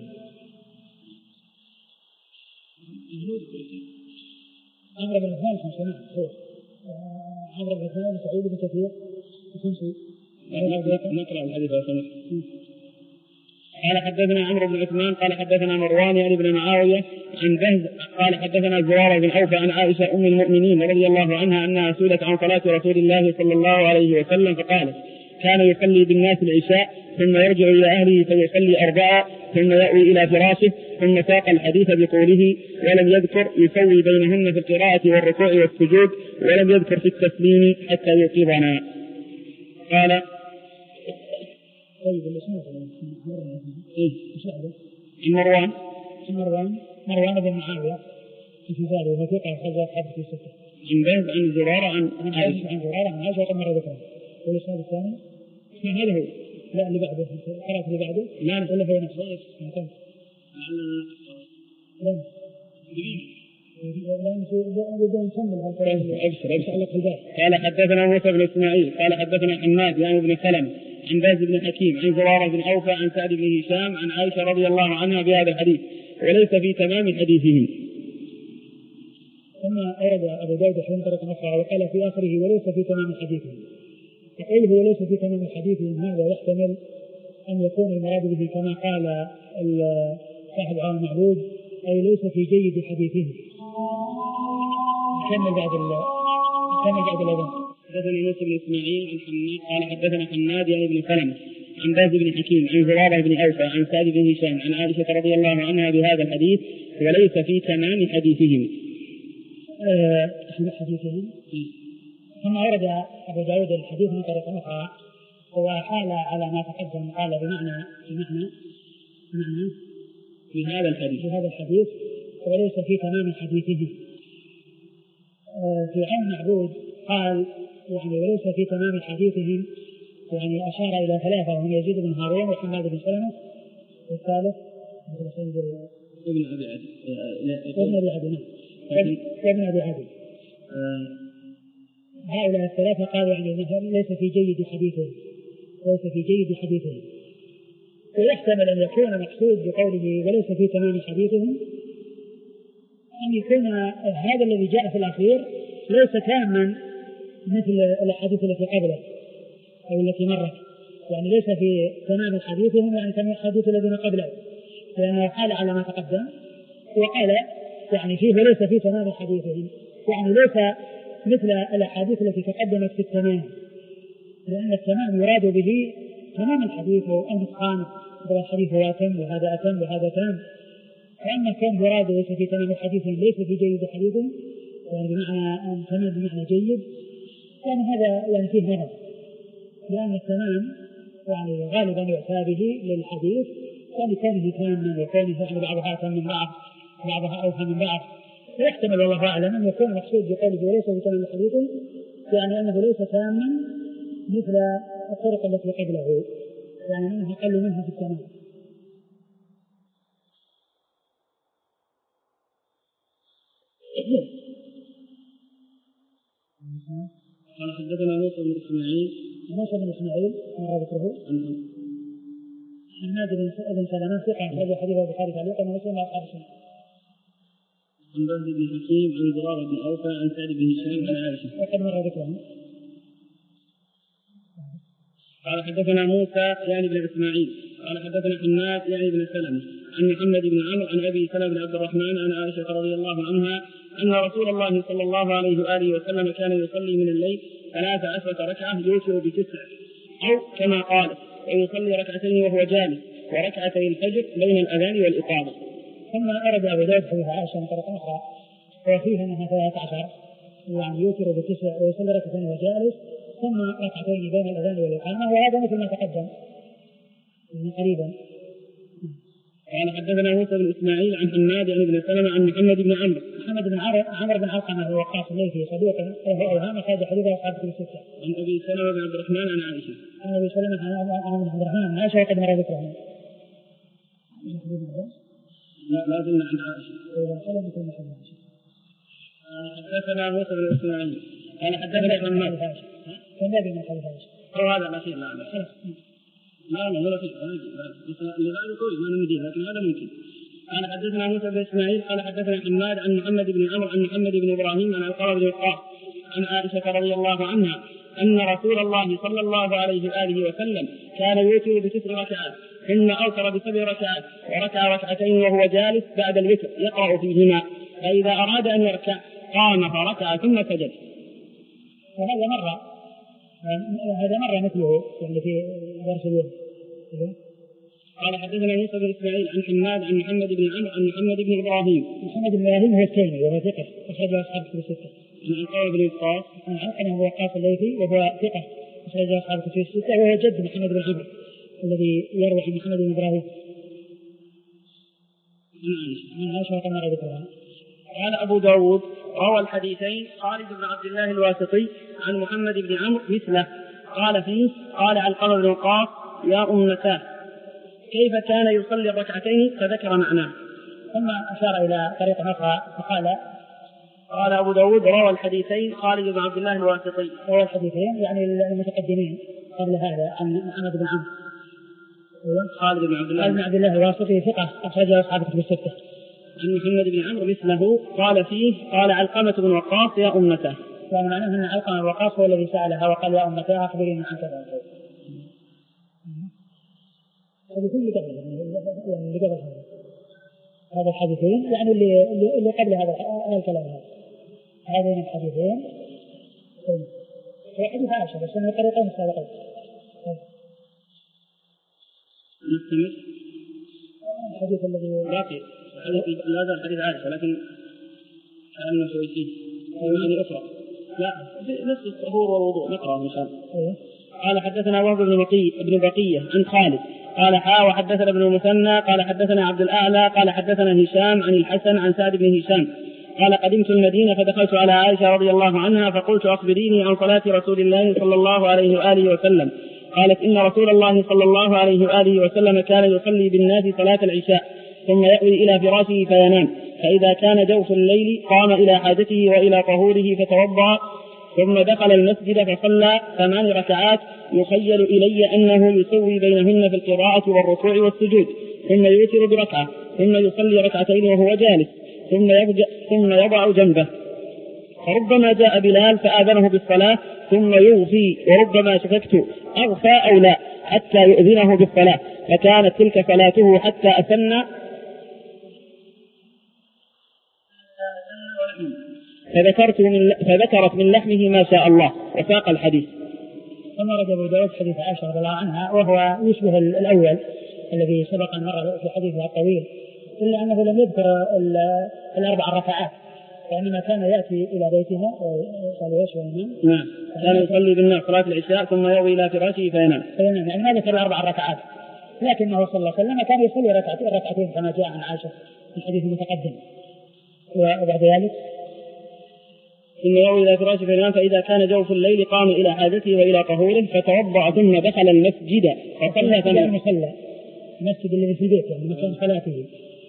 عمرو بن عثمان الخمسه نعم هو عمرو بن عثمان سعيد بن كثير الخمسي. نقرأ الحديث يا سمح. قال حدثنا عمرو بن عثمان قال حدثنا مروان يعني بن معاوية عن بهز قال حدثنا زرارة بن أوفى عن عائشة أم المؤمنين رضي الله عنها أنها سئلت عن صلاة رسول الله صلى الله عليه وسلم فقالت كان يصلي بالناس العشاء ثم يرجع إلى أهله فيصلي أربعة ثم يأوي إلى فراشه ثم ساق الحديث بقوله ولم يذكر يسوي بينهن في القراءة والركوع والسجود ولم يذكر في التسليم حتى يوقظنا. قال طيب الاسماء ايه مروان مروان مروان بن معاوية في كتابه وثيقة خزر حدث في ستة عن بهز عن زرارة عن عائشة عن زرارة عن عائشة وقد مر ذكره. والاسناد الثاني هذا هو لا اللي بعده قرأت اللي بعده لا ولا هو نفسه ممكن لا قال حدثنا موسى بن اسماعيل قال حدثنا حماد يعني بن سلمة عن باز بن حكيم عن زرارة بن أوفى عن سعد بن هشام عن عائشة رضي الله عنها بهذا الحديث وليس في تمام حديثهم. ثم أورد أبو داود حين طريق أخرى وقال في آخره وليس في تمام حديثهم. فقوله وليس في تمام حديثهم هذا يحتمل أن يكون المراد به كما قال صاحب عون المعبود أي ليس في جيد حديثهم. كمل بعد الله كمل بعد الأذان. حدثنا موسى بن اسماعيل عن حماد قال حدثنا حماد يعني بن سلمة عن باز بن حكيم عن زرارة بن أوفى عن سعد بن هشام عن عائشة رضي الله عنها بهذا الحديث وليس في تمام حديثهم. أه حديثهم ثم ورد أبو داود الحديث من طريق أخرى وحال على ما تقدم قال بمعنى بمعنى بمعنى في هذا الحديث في هذا الحديث وليس في تمام حديثهم. أه في عون معبود قال يعني وليس في تمام حديثهم يعني أشار إلى ثلاثة وهم يزيد بن هارون وحماد بن سلمة والثالث ابن أبي عدي ابن أبي عدي نعم ابن أبي عدي. هؤلاء الثلاثة قالوا يعني ليس في جيد حديثهم ليس في جيد حديثهم. ويحتمل أن يكون مقصود بقوله وليس في تمام حديثهم أن يكون هذا الذي جاء في الأخير ليس تاما مثل الأحاديث التي قبله أو التي مرت يعني ليس في تمام حديثهم يعني تمام الحديث الذين قبله لأنه حال على ما تقدم وقال يعني فيه ليس في تمام حديثهم يعني ليس مثل الأحاديث التي تقدمت في التمام، لأن التمام يراد به تمام الحديث والنقصان، هذا الحديث هو أتم وهذا أتم وهذا تام. فأما كان يراد ليس في تمام الحديث ليس في جيد حديث، يعني بمعنى تمام بمعنى جيد، يعني هذا يعني فيه نظر، لأن التمام يعني غالبا يؤتى به للحديث يعني كونه تاما وكونه يعني بعضها أتم من بعض بعضها أوفى من بعض. ويحتمل والله أعلم أن يكون المقصود بقوله ليس بتمام الحديث يعني أنه ليس تاما مثل الطرق التي قبله، يعني أنه أقل منها في التمام. قال حدثنا موسى بن إسماعيل موسى بن إسماعيل مر ذكره حماد بن سلمة ثقة أخرج حديث البخاري تعليقا ومسلم وأصحاب السنة. عن بهز بن حكيم عن زرارة بن أوفى عن سعد بن هشام عن عائشة وقد مر ذكره. قال حدثنا موسى يعني بن إسماعيل قال حدثنا حماد يعني بن سلمة عن محمد بن عمرو عن أبي سلمة بن عبد الرحمن عن عائشة رضي الله عنها أن رسول الله صلى الله عليه وآله وسلم كان يصلي من الليل ثلاث عشرة ركعة يوتر بتسع، أو كما قال ويصلي ركعتين وهو جالس وركعتي الفجر بين الأذان والإقامة. ثم أرد أبو داود حديث عائشة من طريق أخرى وفيه أنها ثلاث عشر يعني يوتر بتسع ويصلي ركعتين وهو جالس ثم ركعتين بين الأذان والإقامة، وهذا مثل ما تقدم قريبا. قال حدثنا موسى بن إسماعيل عن حماد يعني بن سلمة عن محمد بن عمرو محمد بن عمرو بن علقمة هو وقاص الليثي صدوق وهو أوهام أخرج حديثه أصحاب كتب الستة. عن أبي سلمة بن عبد الرحمن عن عائشة عن أبي سلمة عن عبد الرحمن عن عائشة وقد مر ذكره. لا لا زلنا عند عائشة. حدثنا موسى بن إسماعيل قال حدثنا حماد كان نبي من حديث عائشة هو هذا الأخير. لا لا لا لا ولا شيء اللي بعده قوي ما نمديه لكن هذا ممكن. قال حدثنا موسى بن إسماعيل قال حدثنا حماد عن محمد بن عمرو عن محمد بن إبراهيم عن القرى بن وقاص عن عائشة رضي الله عنها أن رسول الله صلى الله عليه وآله وسلم كان يوتر بتسع ركعات ثم أوتر بسبع ركعات وركع ركعتين وهو جالس بعد الوتر يقرأ فيهما، فإذا أراد أن يركع قام فركع ثم سجد. وهذا مرة هذا مرة مثله يعني في درس اليوم. قال حدثنا موسى بن إسماعيل عن حماد عن محمد بن عمرو عن محمد بن إبراهيم محمد بن إبراهيم هو التيمي وهو ثقة أخرج أصحاب كتب الستة. عن القرى بن وقاص عن علقمة هو وقاص الليثي وهو ثقة أخرج أصحاب كتب الستة وهو جد محمد بن عمرو الذي يروي عن محمد بن إبراهيم عن عائشة وقد مر ذكرها. قال أبو داود روى الحديثين خالد بن عبد الله الواسطي عن محمد بن عمرو مثله. قال فيه قال علقمة بن وقاص يا أمتاه كيف كان يصلي الركعتين فذكر معناه، ثم أشار إلى طريقة أخرى فقال قال أبو داود روى الحديثين خالد بن عبد الله الواسطي روى الحديثين يعني المتقدمين قبل هذا عن محمد بن عمرو خالد بن عبد الله بن عبد الله الواسطي ثقة أخرج أصحاب كتب الستة. عن محمد بن عمرو مثله قال فيه قال علقمة بن وقاص يا أمته، يعني معناه أن علقمة بن وقاص هو الذي سألها وقال يا أمته أخبريني عن كذا. هذا كل قبل يعني اللي قبل هذا هذا الحديثين يعني اللي اللي قبل هذا الكلام هذا هذين الحديثين هو حديث عائشة بس من الطريقين السابقين. نستمر الحديث الذي باقي لا هذا حديث عائشة لكن كأنه شويتين يعني أخرى لا نفس الطهور والوضوء نقرأ إن شاء الله. قال حدثنا وهب بن بقية بن بقية عن خالد قال حا وحدثنا ابن المثنى قال حدثنا عبد الأعلى قال حدثنا هشام عن الحسن عن سعد بن هشام قال قدمت المدينة فدخلت على عائشة رضي الله عنها فقلت أخبريني عن صلاة رسول الله صلى الله عليه وآله وسلم. قالت إن رسول الله صلى الله عليه وآله وسلم كان يصلي بالناس صلاة العشاء ثم يأوي إلى فراشه فينام، فإذا كان جوف الليل قام إلى حاجته وإلى طهوره فتوضأ ثم دخل المسجد فصلى ثمان ركعات يخيل إلي أنه يسوي بينهن في القراءة والركوع والسجود ثم يوتر بركعة ثم يصلي ركعتين وهو جالس ثم يرجع ثم يضع جنبه، فربما جاء بلال فآذنه بالصلاة ثم يوفي وربما شككت أغفى أو لا حتى يؤذنه بالصلاة، فكانت تلك صلاته حتى أسن فذكرت من فذكرت من لحمه ما شاء الله وساق الحديث. ثم رد أبو داود حديث عائشة رضي الله عنها وهو يشبه الأول الذي سبق أن مر في حديثها الطويل، إلا أنه لم يذكر الأربع ركعات، وإنما كان يأتي إلى بيتها ويصلي وينام. نعم، كان يصلي بالناس صلاة العشاء ثم يأوي إلى فراشه فينام. فينام يعني ما ذكر الأربع ركعات، لكنه صلى الله عليه وسلم كان يصلي ركعتين ركعتين كما جاء عن عائشة في الحديث المتقدم. وبعد ذلك ثم يأوي إلى فراشه فينام، فإذا كان جوف الليل قام إلى حاجته وإلى طهوره فتوضأ ثم دخل المسجد وصلى في المصلى، المسجد الذي في البيت يعني مكان صلاته.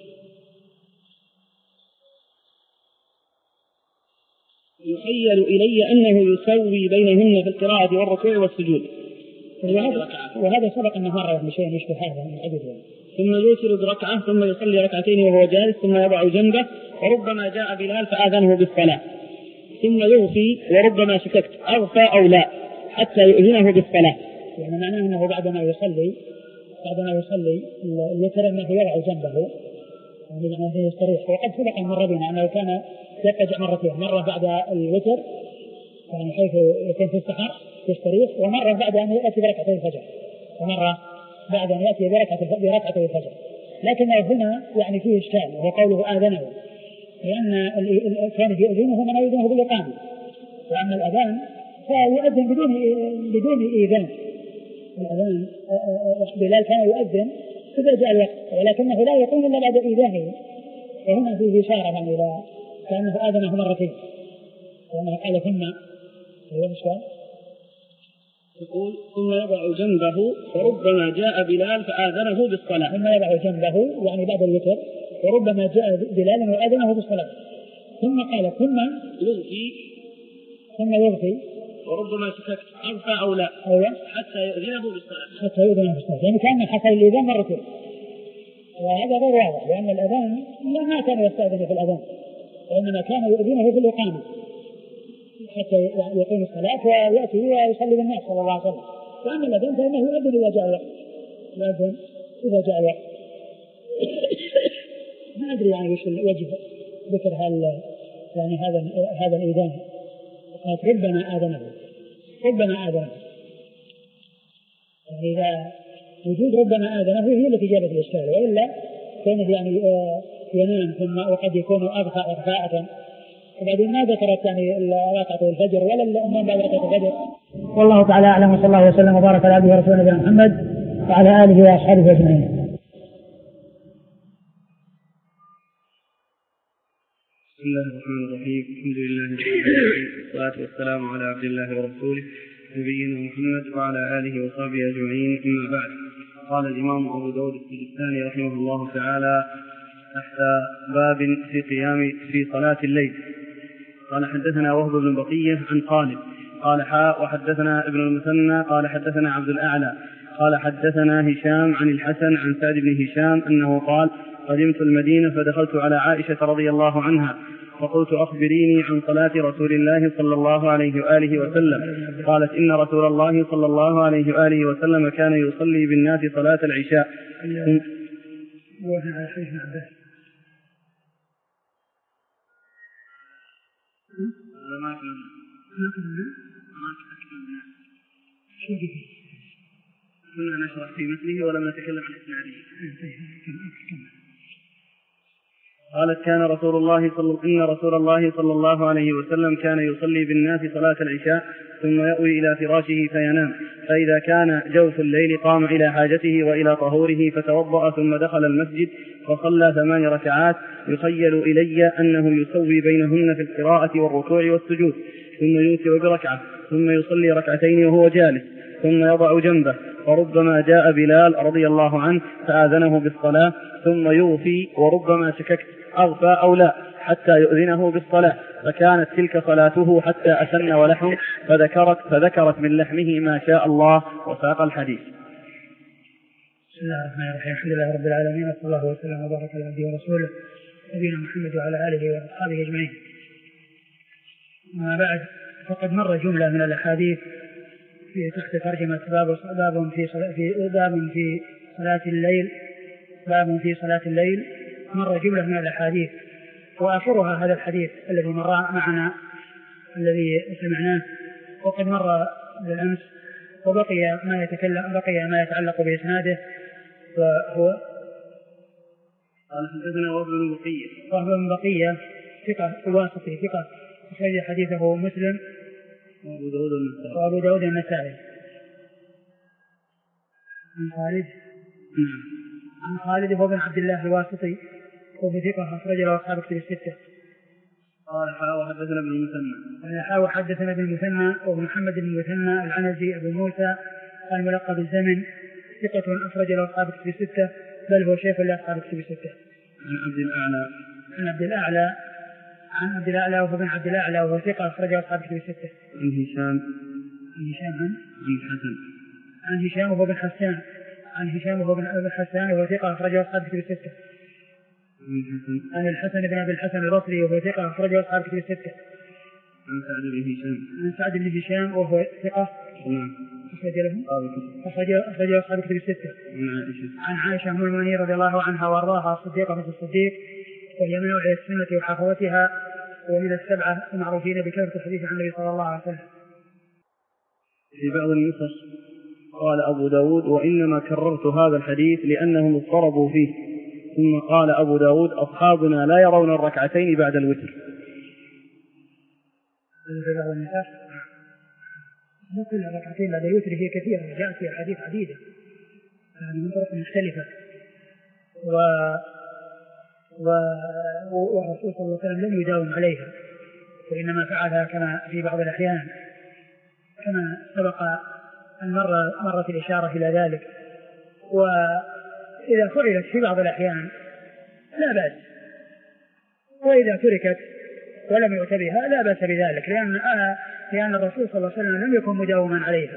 يخيل إلي أنه يسوي بينهن في القراءة والركوع والسجود. وهذا, وهذا سبق أنه مر يعني شيء يشبه هذا من الحديث يعني. ثم يوتر بركعة ثم يصلي ركعتين وهو جالس ثم يضع جنبه، وربما جاء بلال فآذنه بالصلاة ثم يغفي وربما سكت أغفى أو لا حتى يؤذنه بالصلاة. يعني معناه أنه بعدما يصلي بعدما يصلي الوتر أنه يضع جنبه يعني يستريح. وقد سبق أن مر بنا أنه كان يضطجع مرتين، مرة بعد الوتر يعني حيث يكون في السحر يستريح، ومرة بعد أن يأتي بركعتي الفجر، ومرة بعد أن يأتي بركعتي الفجر. لكنه هنا يعني فيه إشكال وهو قوله آذنه، لأن كان يؤذنه من يؤذنه بالإقامة، وأما الأذان فيؤذن بدون بدون إيذان. الأذان بلال كان يؤذن إذا جاء الوقت، ولكنه لا يقوم إلا بعد إيذانه، وهنا فيه إشارة يعني إلى كأنه آذنه مرتين، لأنه قال ثم هو إشكال يقول ثم يضع جنبه وربما جاء بلال فآذنه بالصلاة. ثم يضع جنبه يعني بعد الوتر، وربما جاء بلال وآذنه بالصلاة. ثم قال ثم يغفي ثم يغفي وربما سكت أغفى أو لا أيوة. حتى يؤذنه بالصلاة حتى يؤذنه بالصلاة، يعني كان حصل الإذان مرتين، وهذا غير واضح لأن الأذان ما كان يستأذن في الأذان، وإنما كان يؤذنه في الإقامة حتى يقيم الصلاة ويأتي ويصلي بالناس صلى الله عليه وسلم. وأما الأذان فإنه يؤذن إذا جاء الوقت، يؤذن إذا جاء الوقت. ما أدري يعني وش وجه ذكر هال يعني هذا هذا الإذان. قالت ربما آذنه ربما آذنه يعني إذا وجود ربما آذنه هي التي جابت الإشكال، وإلا كان يعني ينام ثم وقد يكون أغفى إغفاءة. وبعدين ما ذكرت يعني ركعة الفجر ولا النوم بعد ركعة الفجر. والله تعالى أعلم، وصلى الله وسلم وبارك على عبده ورسوله نبينا محمد وعلى آله وأصحابه أجمعين. بسم الله الرحمن الرحيم. الحمد لله رب العالمين، والصلاة والسلام على عبد الله ورسوله نبينا محمد وعلى آله وصحبه أجمعين. أما بعد، قال الإمام أبو داود السجستاني رحمه الله تعالى تحت باب في قيام في صلاة الليل. قال حدثنا وهب بن بقية عن خالد قال حاء وحدثنا ابن المثنى قال حدثنا عبد الأعلى قال حدثنا هشام عن الحسن عن سعد بن هشام أنه قال قدمت المدينة فدخلت على عائشة رضي الله عنها فقلت أخبريني عن صلاة رسول الله صلى الله عليه وآله وسلم. قالت إن رسول الله صلى الله عليه وآله وسلم كان يصلي بالناس صلاة العشاء. ما كان كنا نشرح في مثله ولم نتكلم عن إسناده. قالت كان رسول الله صلى إن رسول الله صلى الله عليه وسلم كان يصلي بالناس صلاة العشاء ثم يأوي إلى فراشه فينام، فإذا كان جوف الليل قام إلى حاجته وإلى طهوره فتوضأ ثم دخل المسجد فصلى ثمان ركعات. يخيل إلي أنه يسوي بينهن في القراءة والركوع والسجود، ثم يوتر بركعة ثم يصلي ركعتين وهو جالس ثم يضع جنبه، وربما جاء بلال رضي الله عنه فآذنه بالصلاة ثم يغفي وربما سكت أغفى أو لا حتى يؤذنه بالصلاة، فكانت تلك صلاته حتى أسن ولحم، فذكرت, فذكرت من لحمه ما شاء الله وساق الحديث. بسم الله الرحمن الرحيم. الحمد لله رب العالمين، وصلى الله وسلم وبارك على عبده ورسوله نبينا محمد وعلى آله وأصحابه أجمعين. وما بعد، فقد مر جملة من الأحاديث في تحت ترجمة باب باب في صلاة في باب في صلاة الليل باب في صلاة الليل. مر جملة من الأحاديث وآخرها هذا الحديث الذي مر معنا الذي سمعناه وقد مر بالأمس، وبقي ما يتكلم بقي ما يتعلق بإسناده، وهو قال حدثنا وهب بن بقية وهب بن بقية ثقة واسطي ثقة أخرج حديثه مسلم وأبو داود النسائي وأبو داود النسائي. عن خالد عن خالد هو بن عبد الله الواسطي وهو ثقة أخرج له أصحاب كتب الستة. قال حاوى حدثنا ابن المثنى حاوى حدثنا ابن المثنى ومحمد بن المثنى العنزي أبو موسى الملقب بالزمن ثقة أخرج له أصحاب كتب الستة، بل هو شيخ لأصحاب كتب الستة. عن عبد الأعلى عن عبد الأعلى عن عبد الأعلى وهو بن عبد الأعلى وهو ثقة أخرج له أصحاب كتب الستة. عن هشام عن هشام عن عن حسن عن هشام وهو بن حسان عن هشام وهو بن حسان وهو ثقة أخرج له أصحاب كتب الستة. عن الحسن بن أبي الحسن البصري وهو ثقة أخرج له أصحاب كتب الستة. عن سعد بن هشام عن سعد بن هشام وهو ثقة أخرج له أخرج له أصحاب كتب الستة. عن عائشة عن عائشة أم المؤمنين رضي الله عنها وأرضاها الصديقة مثل الصديق، وهي من أوعية السنة وحفظتها، ومن السبعة المعروفين بكثرة الحديث عن النبي صلى الله عليه وسلم. في بعض النسخ قال أبو داود وإنما كررت هذا الحديث لأنهم اضطربوا فيه، ثم قال أبو داود أصحابنا لا يرون الركعتين بعد الوتر. في بعض النسخ نقول الركعتين بعد الوتر هي كثيرة، جاءت في أحاديث عديدة من طرق مختلفة، و والرسول صلى الله عليه وسلم لم يداوم عليها، وإنما فعلها كما في بعض الأحيان كما سبق أن مر مرت الإشارة إلى ذلك. وإذا فعلت في بعض الأحيان لا بأس، وإذا تركت ولم يؤت بها لا بأس بذلك، لأن لأن الرسول صلى الله عليه وسلم لم يكن مداوما عليها.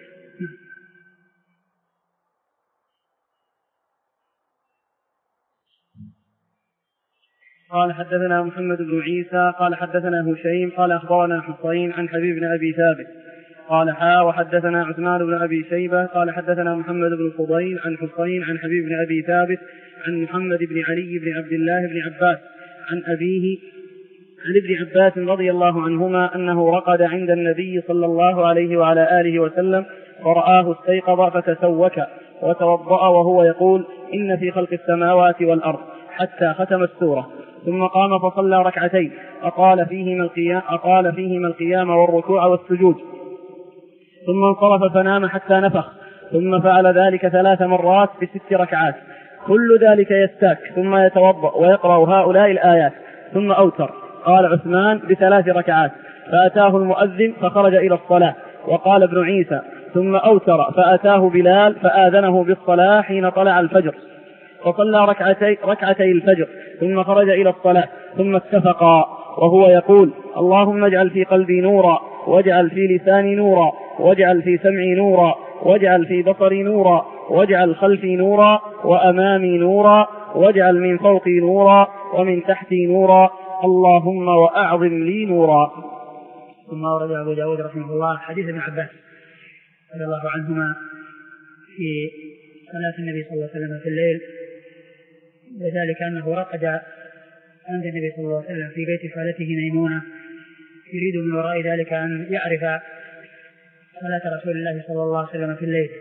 قال حدثنا محمد بن عيسى قال حدثنا هشيم قال أخبرنا حسين عن حبيب بن أبي ثابت قال حا وحدثنا عثمان بن أبي شيبة قال حدثنا محمد بن فضيل عن حسين عن حبيب بن أبي ثابت عن محمد بن علي بن عبد الله بن عباس عن أبيه عن ابن عباس رضي الله عنهما أنه رقد عند النبي صلى الله عليه وعلى آله وسلم ورآه استيقظ فتسوك وتوضأ وهو يقول إن في خلق السماوات والأرض حتى ختم السورة، ثم قام فصلى ركعتين أطال فيهما القيام, أطال فيهما القيام والركوع والسجود، ثم انصرف فنام حتى نفخ، ثم فعل ذلك ثلاث مرات بست ركعات، كل ذلك يستاك ثم يتوضأ ويقرأ هؤلاء الآيات ثم أوتر. قال عثمان بثلاث ركعات، فأتاه المؤذن فخرج إلى الصلاة. وقال ابن عيسى ثم أوتر فأتاه بلال فآذنه بالصلاة حين طلع الفجر، فصلى ركعتي, ركعتي الفجر ثم خرج إلى الصلاة، ثم اتفقا وهو يقول اللهم اجعل في قلبي نورا، واجعل في لساني نورا، واجعل في سمعي نورا، واجعل في بصري نورا، واجعل خلفي نورا وأمامي نورا، واجعل من فوقي نورا ومن تحتي نورا، اللهم وأعظم لي نورا. ثم ورد أبو داود رحمه الله حديث ابن عباس رضي الله عنهما في صلاة النبي صلى الله عليه وسلم في الليل، وذلك أنه رقد عند النبي صلى الله عليه وسلم في بيت خالته ميمونة، يريد من وراء ذلك أن يعرف صلاة رسول الله صلى الله عليه وسلم في الليل.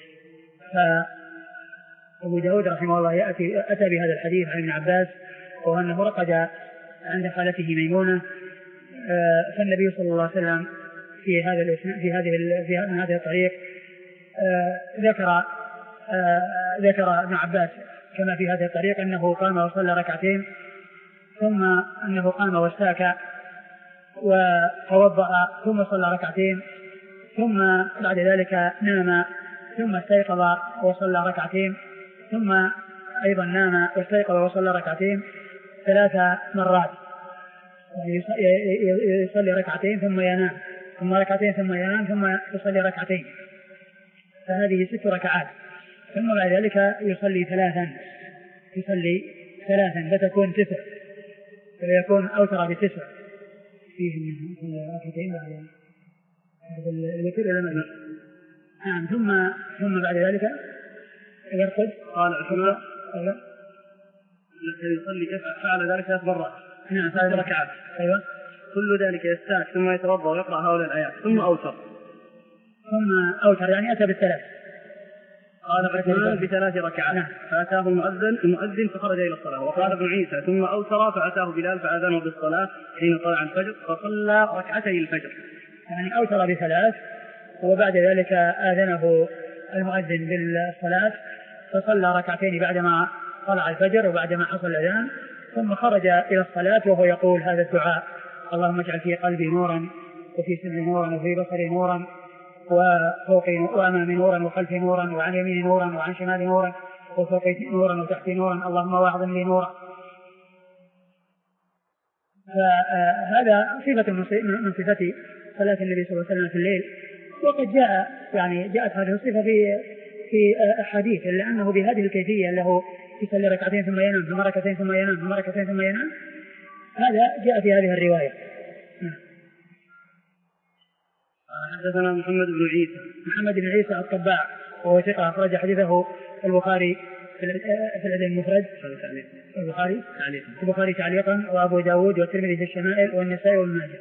فأبو داود رحمه الله يأتي أتى بهذا الحديث عن ابن عباس، وأنه رقد عند خالته ميمونة. فالنبي صلى الله عليه وسلم في هذا في هذه في هذه الطريق ذكر ذكر ابن عباس كما في هذه الطريق أنه قام وصلى ركعتين، ثم أنه قام واستاك وتوضأ ثم صلى ركعتين، ثم بعد ذلك نام ثم استيقظ وصلى ركعتين، ثم أيضا نام واستيقظ وصلى ركعتين ثلاث مرات، يصلي ركعتين ثم ينام ثم ركعتين ثم ينام ثم يصلي ركعتين، فهذه ست ركعات. ثم بعد ذلك يصلي ثلاثا يصلي ثلاثا فتكون تسع، فيكون أوتر بتسع فيه من ركعتين بعد الوتر إلى المغرب. نعم. ثم ثم بعد ذلك يرقد. قال عثمان يصلي فعل ذلك ثلاث مرات نعم ثلاث ركعات. أيوة. كل ذلك يستاك ثم يتوضأ ويقرأ هؤلاء الآيات ثم أوتر. ثم أوتر يعني أتى بالثلاث. قال عثمان بثلاث ركعات. نعم. فأتاه المؤذن المؤذن فخرج إلى الصلاة. وقال ابن عيسى ثم أوتر فأتاه بلال فأذنه بالصلاة حين طلع الفجر فصلى ركعتي الفجر. يعني أوتر بثلاث وبعد ذلك آذنه المؤذن بالصلاة فصلى ركعتين بعدما طلع الفجر وبعدما حصل الأذان ثم خرج إلى الصلاة وهو يقول هذا الدعاء: اللهم اجعل في قلبي نورا وفي سمعي نورا وفي بصري نورا وفوقي وأمامي نورا وخلفي نورا وعن يميني نورا وعن شمالي نورا وفوقي نورا وتحتي نورا اللهم واعظم لي نورا. فهذا صفة من صفات صلاة النبي صلى الله عليه وسلم في الليل. وقد جاء يعني جاءت هذه الصفة في في أحاديث إلا أنه بهذه الكيفية له يصلي ركعتين ثم ينام ثم ركعتين ثم ينام ثم ركعتين ثم ينام هذا جاء في هذه الرواية. حدثنا محمد بن عيسى محمد بن عيسى الطباع وهو ثقة أخرج حديثه البخاري في الأدب المفرد البخاري تعليقا البخاري تعليقا وأبو داود والترمذي في الشمائل والنسائي وابن ماجه.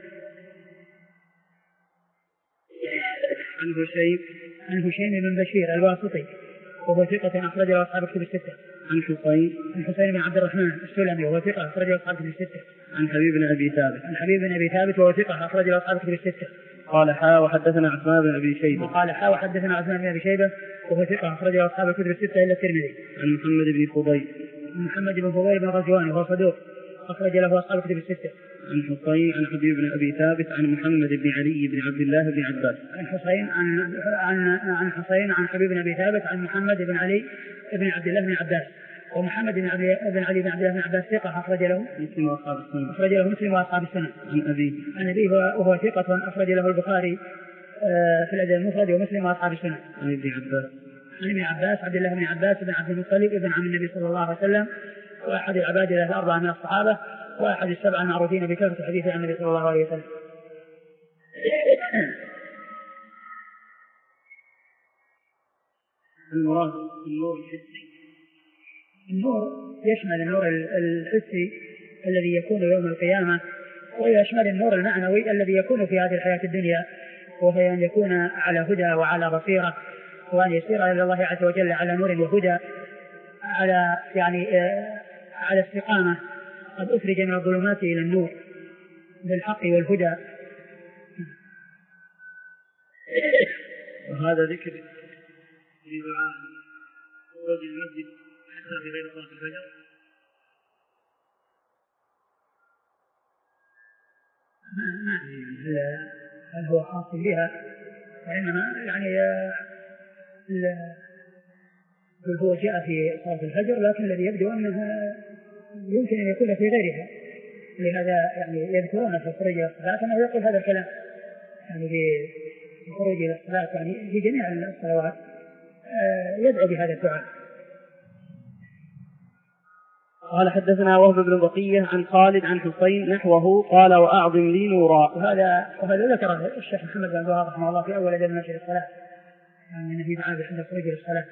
عن هشيم عن هشيم بن بشير الواسطي وهو ثقة أخرج له أصحاب الكتب الستة. عن حسين عن حسين بن عبد الرحمن السلمي وهو ثقة أخرج له أصحاب الكتب الستة. عن حبيب بن أبي ثابت عن حبيب بن أبي ثابت وهو ثقة أخرج له أصحاب الكتب الستة. قال حا وحدثنا عثمان بن أبي شيبة وقال حا وحدثنا عثمان بن أبي شيبة وهو ثقة أخرج له أصحاب الكتب الستة إلا الترمذي. عن محمد بن فضيل محمد بن فضيل بن غزوان وهو صدوق أخرج له أصحاب الكتب الستة. عن حسين عن حبيب بن أبي ثابت عن محمد بن علي بن عبد الله بن عباس. عن حسين عن عن عن حسين عن حبيب بن أبي ثابت عن محمد بن علي بن عبد الله بن عباس. ومحمد بن علي بن علي بن عبد الله بن عباس ثقة أخرج له مسلم وأصحاب السنة. أخرج له مسلم وأصحاب السنة. عن أبيه عن أبيه وهو ثقة أخرج له البخاري في الأدب المفرد ومسلم وأصحاب السنة. عن ابن عباس عن ابن عباس عبد الله بن عباس بن عبد المطلب ابن عم النبي صلى الله عليه وسلم وأحد العباد الأربعة من الصحابة وأحد السبعة المعروفين بكثرة حديث عن النبي صلى الله عليه وسلم. المراد النور الحسي. النور يشمل النور الحسي الذي يكون يوم القيامة ويشمل النور المعنوي الذي يكون في هذه الحياة الدنيا وهو أن يكون على هدى وعلى بصيرة وأن يسير إلى الله عز وجل على نور وهدى على يعني على استقامة قد أخرج من الظلمات إلى النور بالحق والهدى. وهذا ذكر لدعاء خروج المسجد حتى في غير صلاة الفجر. ما ما هل هو خاص بها وإنما يعني هو جاء في صلاة الفجر لكن الذي يبدو أنه يمكن أن يكون في غيرها لهذا يعني يذكرون في الخروج إلى الصلاة أنه يقول هذا الكلام يعني في الخروج إلى الصلاة يعني في جميع الصلوات يدعو بهذا الدعاء. قال حدثنا وهب بن بقية عن خالد عن حسين نحوه قال وأعظم لي نورا. وهذا وهذا ذكره الشيخ محمد بن عبد رحمه الله في أول أدب نشر الصلاة يعني النبي تعالى عند الخروج إلى الصلاة.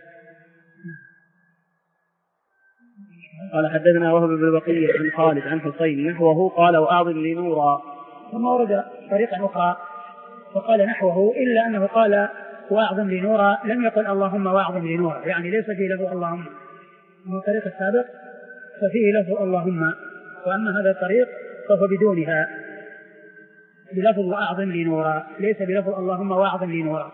قال حدثنا وهب بن بقية عن خالد عن حسين نحوه قال وأعظم لي نورا. ثم ورد طريقة أخرى وقال نحوه إلا أنه قال وأعظم لي نورا لم يقل اللهم وأعظم لي نورا يعني ليس فيه له اللهم. من الطريق السابق ففيه له اللهم وأما هذا الطريق فهو بدونها بلفظ وأعظم لي نورا ليس بلفظ اللهم وأعظم لي نورا.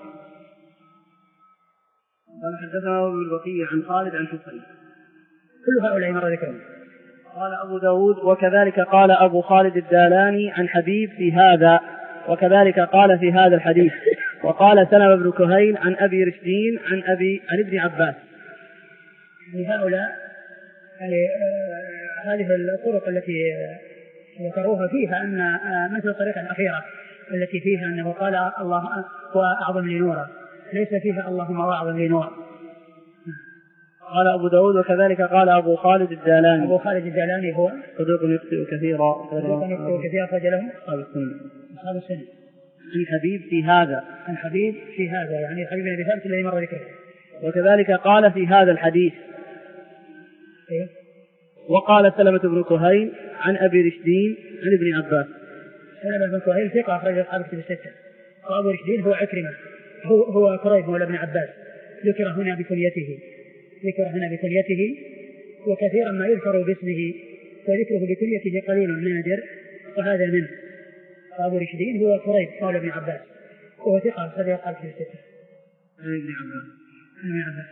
قال حدثنا وهب بن بقية عن خالد عن حسين كل هؤلاء مر ذكرهم. قال أبو داود وكذلك قال أبو خالد الدالاني عن حبيب في هذا وكذلك قال في هذا الحديث. وقال سلمة بن كهيل عن أبي رشدين عن أبي عن ابن عباس. لهؤلاء يعني آه هذه الطرق التي ذكروها فيها أن آه مثل الطريقة الأخيرة التي فيها أنه قال الله وأعظم لي نورا ليس فيها اللهم وأعظم لي نورا. قال أبو داود وكذلك قال أبو خالد الدالاني. أبو خالد الدالاني هو صدوق يخطئ كثيرا صدوق يخطئ كثيرا أخرج له أصحاب السنة. أصحاب السنة. عن حبيب في هذا عن حبيب في هذا يعني حبيب بن ثابت الذي مر ذكره. وكذلك قال في هذا الحديث. إيه؟ وقال سلمة بن كهيل عن أبي رشدين عن ابن عباس. سلمة بن كهيل ثقة أخرج أصحاب الكتب الستة. وأبو رشدين هو عكرمة هو, هو كريب مولى ابن عباس، ذكر هنا بكنيته ذكر هنا بكنيته وكثيرا ما يذكر باسمه وذكره بكنيته قليل نادر، وهذا منه. أبو رشدين هو كريب مولى ابن عباس وهو ثقة أخرج أصحاب الكتب الستة. ابن عباس ابن عباس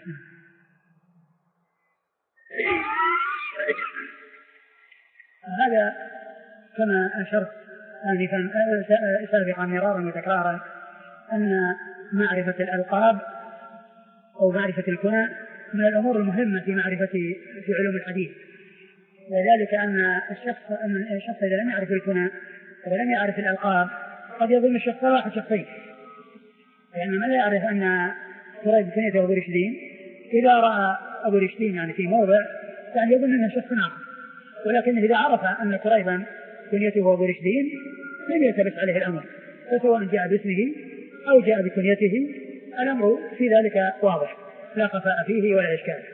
هذا كما أشرت آنفا سابقا مرارا وتكرارا أن معرفة الألقاب أو معرفة الكنى من الأمور المهمة في معرفة في علوم الحديث، وذلك أن الشخص أن الشخص إذا لم يعرف الكنى ولم يعرف الألقاب قد يظن الشخص واحد شخصين، لأن من لا يعرف أن كريب كنيته أبو رشدين إذا رأى أبو رشدين يعني في موضع يعني يظن أنه شخص آخر، ولكن إذا عرف أن كريبا كنيته أبو رشدين لم يلتبس عليه الأمر، فسواء جاء باسمه أو جاء بكنيته الأمر في ذلك واضح لا خفاء فيه ولا إشكال.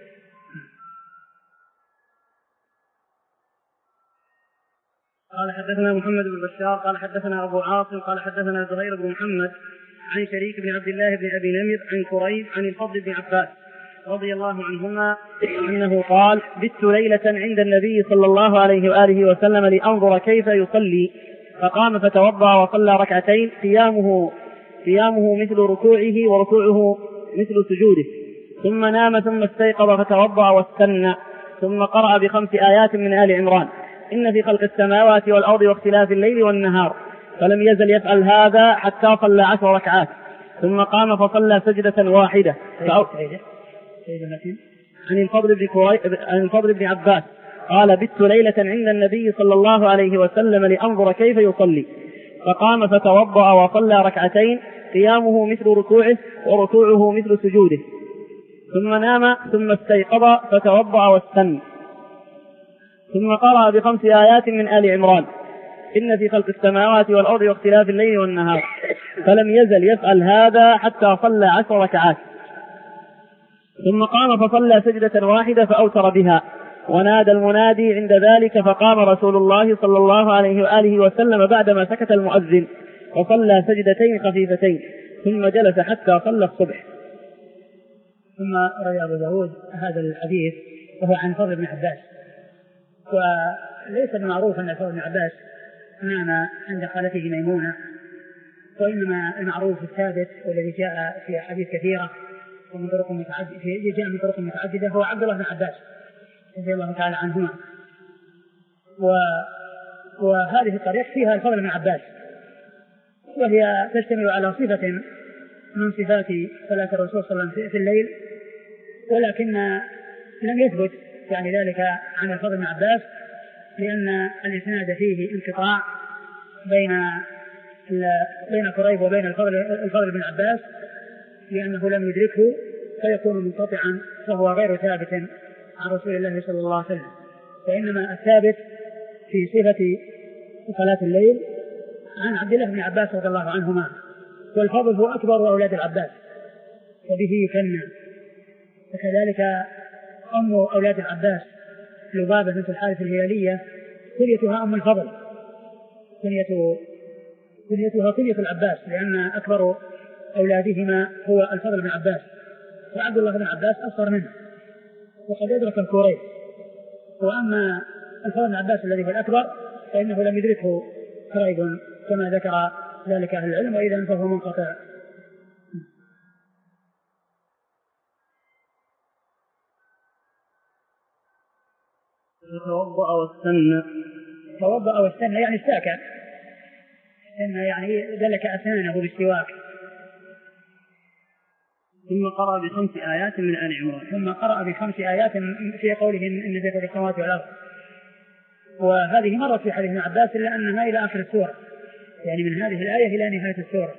قال حدثنا محمد بن بشار قال حدثنا أبو عاصم قال حدثنا زهير بن محمد عن شريك بن عبد الله بن أبي نمر عن كريب عن الفضل بن عباس رضي الله عنهما أنه قال: بت ليلة عند النبي صلى الله عليه وآله وسلم لأنظر كيف يصلي، فقام فتوضأ وصلى ركعتين، قيامه قيامه مثل ركوعه وركوعه مثل سجوده، ثم نام ثم استيقظ فتوضأ واستنى، ثم قرأ بخمس آيات من آل عمران: إن في خلق السماوات والأرض واختلاف الليل والنهار، فلم يزل يفعل هذا حتى صلى عشر ركعات، ثم قام فصلى سجدة واحدة. عن الفضل بن عن الفضل بن عباس قال: بت ليلة عند النبي صلى الله عليه وسلم لأنظر كيف يصلي، فقام فتوضأ وصلى ركعتين، قيامه مثل ركوعه وركوعه مثل سجوده، ثم نام ثم استيقظ فتوضأ واستنى، ثم قرأ بخمس آيات من آل عمران: إن في خلق السماوات والأرض واختلاف الليل والنهار، فلم يزل يفعل هذا حتى صلى عشر ركعات، ثم قام فصلى سجدة واحدة فأوتر بها، ونادى المنادي عند ذلك، فقام رسول الله صلى الله عليه وآله وسلم بعدما سكت المؤذن وصلى سجدتين خفيفتين، ثم جلس حتى صلى الصبح. ثم روى أبو داود هذا الحديث وهو عن فضل بن عباس، وليس المعروف أن فضل بن عباس نام عند خالته ميمونة، وإنما المعروف الثابت والذي جاء في أحاديث كثيرة ومن طرق متعددة جاء من طرق متعددة هو عبد الله بن عباس رضي الله تعالى عنهما، وهذه الطريق فيها الفضل بن عباس، وهي تشتمل على صفة من صفات صلاة الرسول صلى الله عليه وسلم في الليل، ولكن لم يثبت يعني ذلك عن الفضل بن عباس، لأن الإسناد فيه انقطاع بين بين كريب وبين الفضل, الفضل بن عباس، لأنه لم يدركه فيكون منقطعا، فهو غير ثابت عن رسول الله صلى الله عليه وسلم، وإنما الثابت في صفة صلاة الليل عن عبد الله بن عباس رضي الله عنهما، والفضل هو أكبر أولاد العباس وبه يكنى، وكذلك أم أولاد العباس لبابة بنت الحارث الهلالية كنيتها أم الفضل، كنيته كنيتها كنية العباس، لأن أكبر أولادهما هو الفضل بن عباس، وعبد الله بن عباس أصغر منه وقد أدرك الكورين، وأما الفضل بن عباس الذي هو الأكبر فإنه لم يدركه كريب كما ذكر ذلك أهل العلم، وإذا فهو منقطع. توضأ واستنى توضأ واستنى يعني استاكى، إن يعني دلك أسنانه بالسواك، ثم قرأ بخمس آيات من آل عمران ثم قرأ بخمس آيات في قوله إن في خلق السماوات والأرض، وهذه مرت في حديث ابن عباس إلا أنها إلى آخر السورة، يعني من هذه الآية إلى نهاية السورة.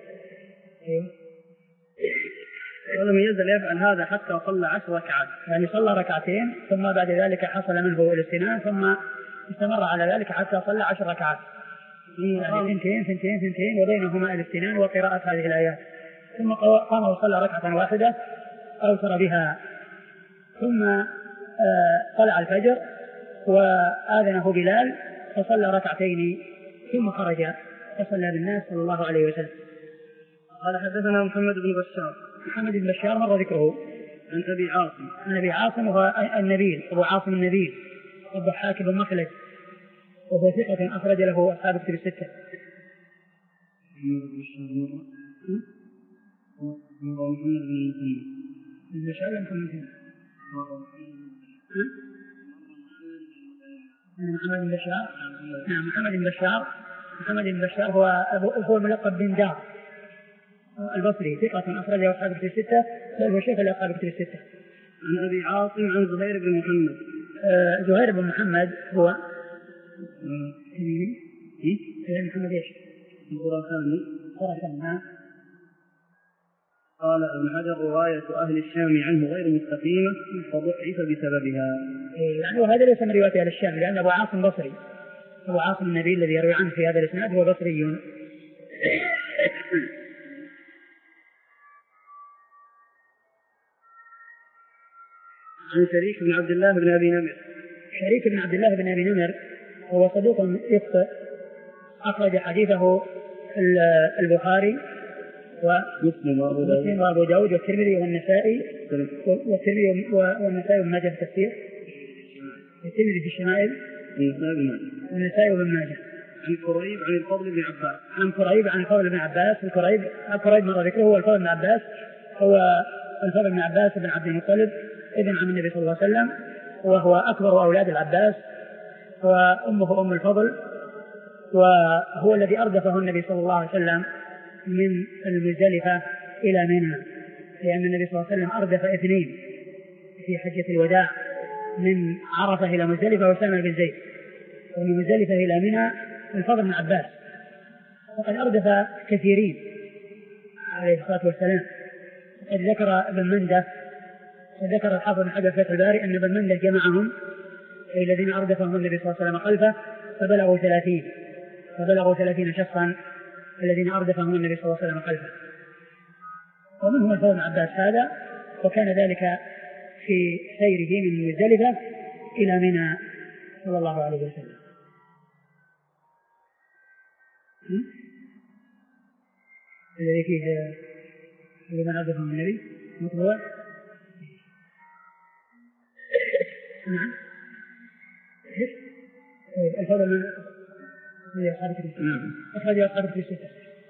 ولم يزل يفعل هذا حتى صلى عشر ركعات، يعني صلى ركعتين ثم بعد ذلك حصل منه الاستنان، ثم استمر على ذلك حتى صلى عشر ركعات، يعني ثنتين ثنتين ثنتين وبينهما الاستنان وقراءة هذه الآيات، ثم قام وصلى ركعة واحدة أوتر بها، ثم طلع الفجر وآذنه بلال فصلى ركعتين ثم خرج فصلى بالناس صلى الله عليه وسلم. قال حدثنا محمد بن بشار. محمد بن بشار مر ذكره. عن أبي عاصم. عن أبي عاصم وهو النبيل أبو عاصم النبيل الضحاك بن مخلد وهو ثقة أخرج له أصحاب كتب الستة. محمد بن بشار. نعم محمد بن بشار. محمد بن بشار هو هو ملقب بن دار البصري ثقة أخرجه أصحاب كتب الستة بل هو شيخ لأصحاب كتب الستة. عن أبي عاصم عن زهير بن محمد. آه زهير بن محمد هو إيه محمد إيش؟ الخراساني. خراسان. قال ابن حجر رواية أهل الشام عنه غير مستقيمة فضعف بسببها. يعني وهذا ليس من رواية أهل الشام لأن أبو عاصم بصري. أبو عاصم النبي الذي يروي عنه في هذا الإسناد هو بصري. عن شريك بن عبد الله بن أبي نمر. شريك بن عبد الله بن أبي نمر هو صدوق يخطئ أخرج حديثه البخاري ومسلم وأبو داود والترمذي والنسائي والترمذي والنسائي وابن ماجه في التفسير الترمذي في الشمائل والنسائي وابن ماجه. عن قريب عن الفضل بن عباس. عن قريب عن الفضل بن عباس. القريب القريب مر ذكره هو الفضل بن عباس هو الفضل بن عباس بن عبد المطلب ابن عم النبي صلى الله عليه وسلم وهو أكبر أولاد العباس وأمه أم الفضل وهو الذي أردفه النبي صلى الله عليه وسلم من المزدلفة إلى منى لأن النبي صلى الله عليه وسلم أردف اثنين في حجة الوداع من عرفة إلى مزدلفة وسامة بن زيد ومن مزدلفة إلى منى الفضل بن عباس وقد أردف كثيرين عليه الصلاة والسلام. قد ذكر ابن منده وذكر الحافظ بن حجر في فتح الباري أن ابن منده جمعهم الذين أردفهم النبي صلى الله عليه وسلم خلفه فبلغوا ثلاثين فبلغوا ثلاثين شخصا الذين أردفهم النبي صلى الله عليه وسلم خلفه ومنهم الفضل بن عباس هذا وكان ذلك في سيره من مزدلفة إلى منى صلى الله عليه وسلم. الذي فيه لمن أردفهم النبي مطلوع. نعم الفضل من أصحاب كتب الستة أخرج أصحاب كتب الستة.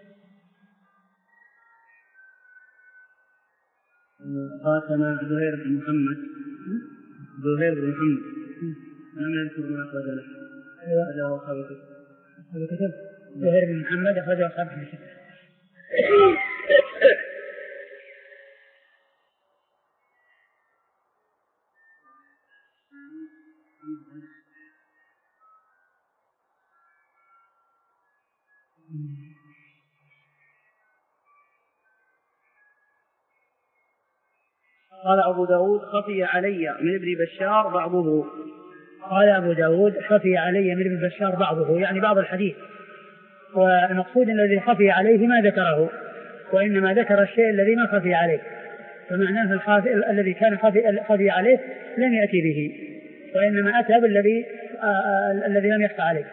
خاتم زهير بن محمد زهير بن محمد لم يذكر ما أخرج له أخرجه أصحاب الكتب. زهير بن محمد أخرجه أصحاب كتب الستة. قال أبو داود خفي علي من ابن بشار بعضه. قال أبو داود خفي علي من ابن بشار بعضه يعني بعض الحديث والمقصود الذي خفي عليه ما ذكره وإنما ذكر الشيء الذي ما خفي عليه فمعناه الخافي الذي كان خفي, خفي عليه لم يأتي به وإنما أتى بالذي الذي لم يخفى عليه.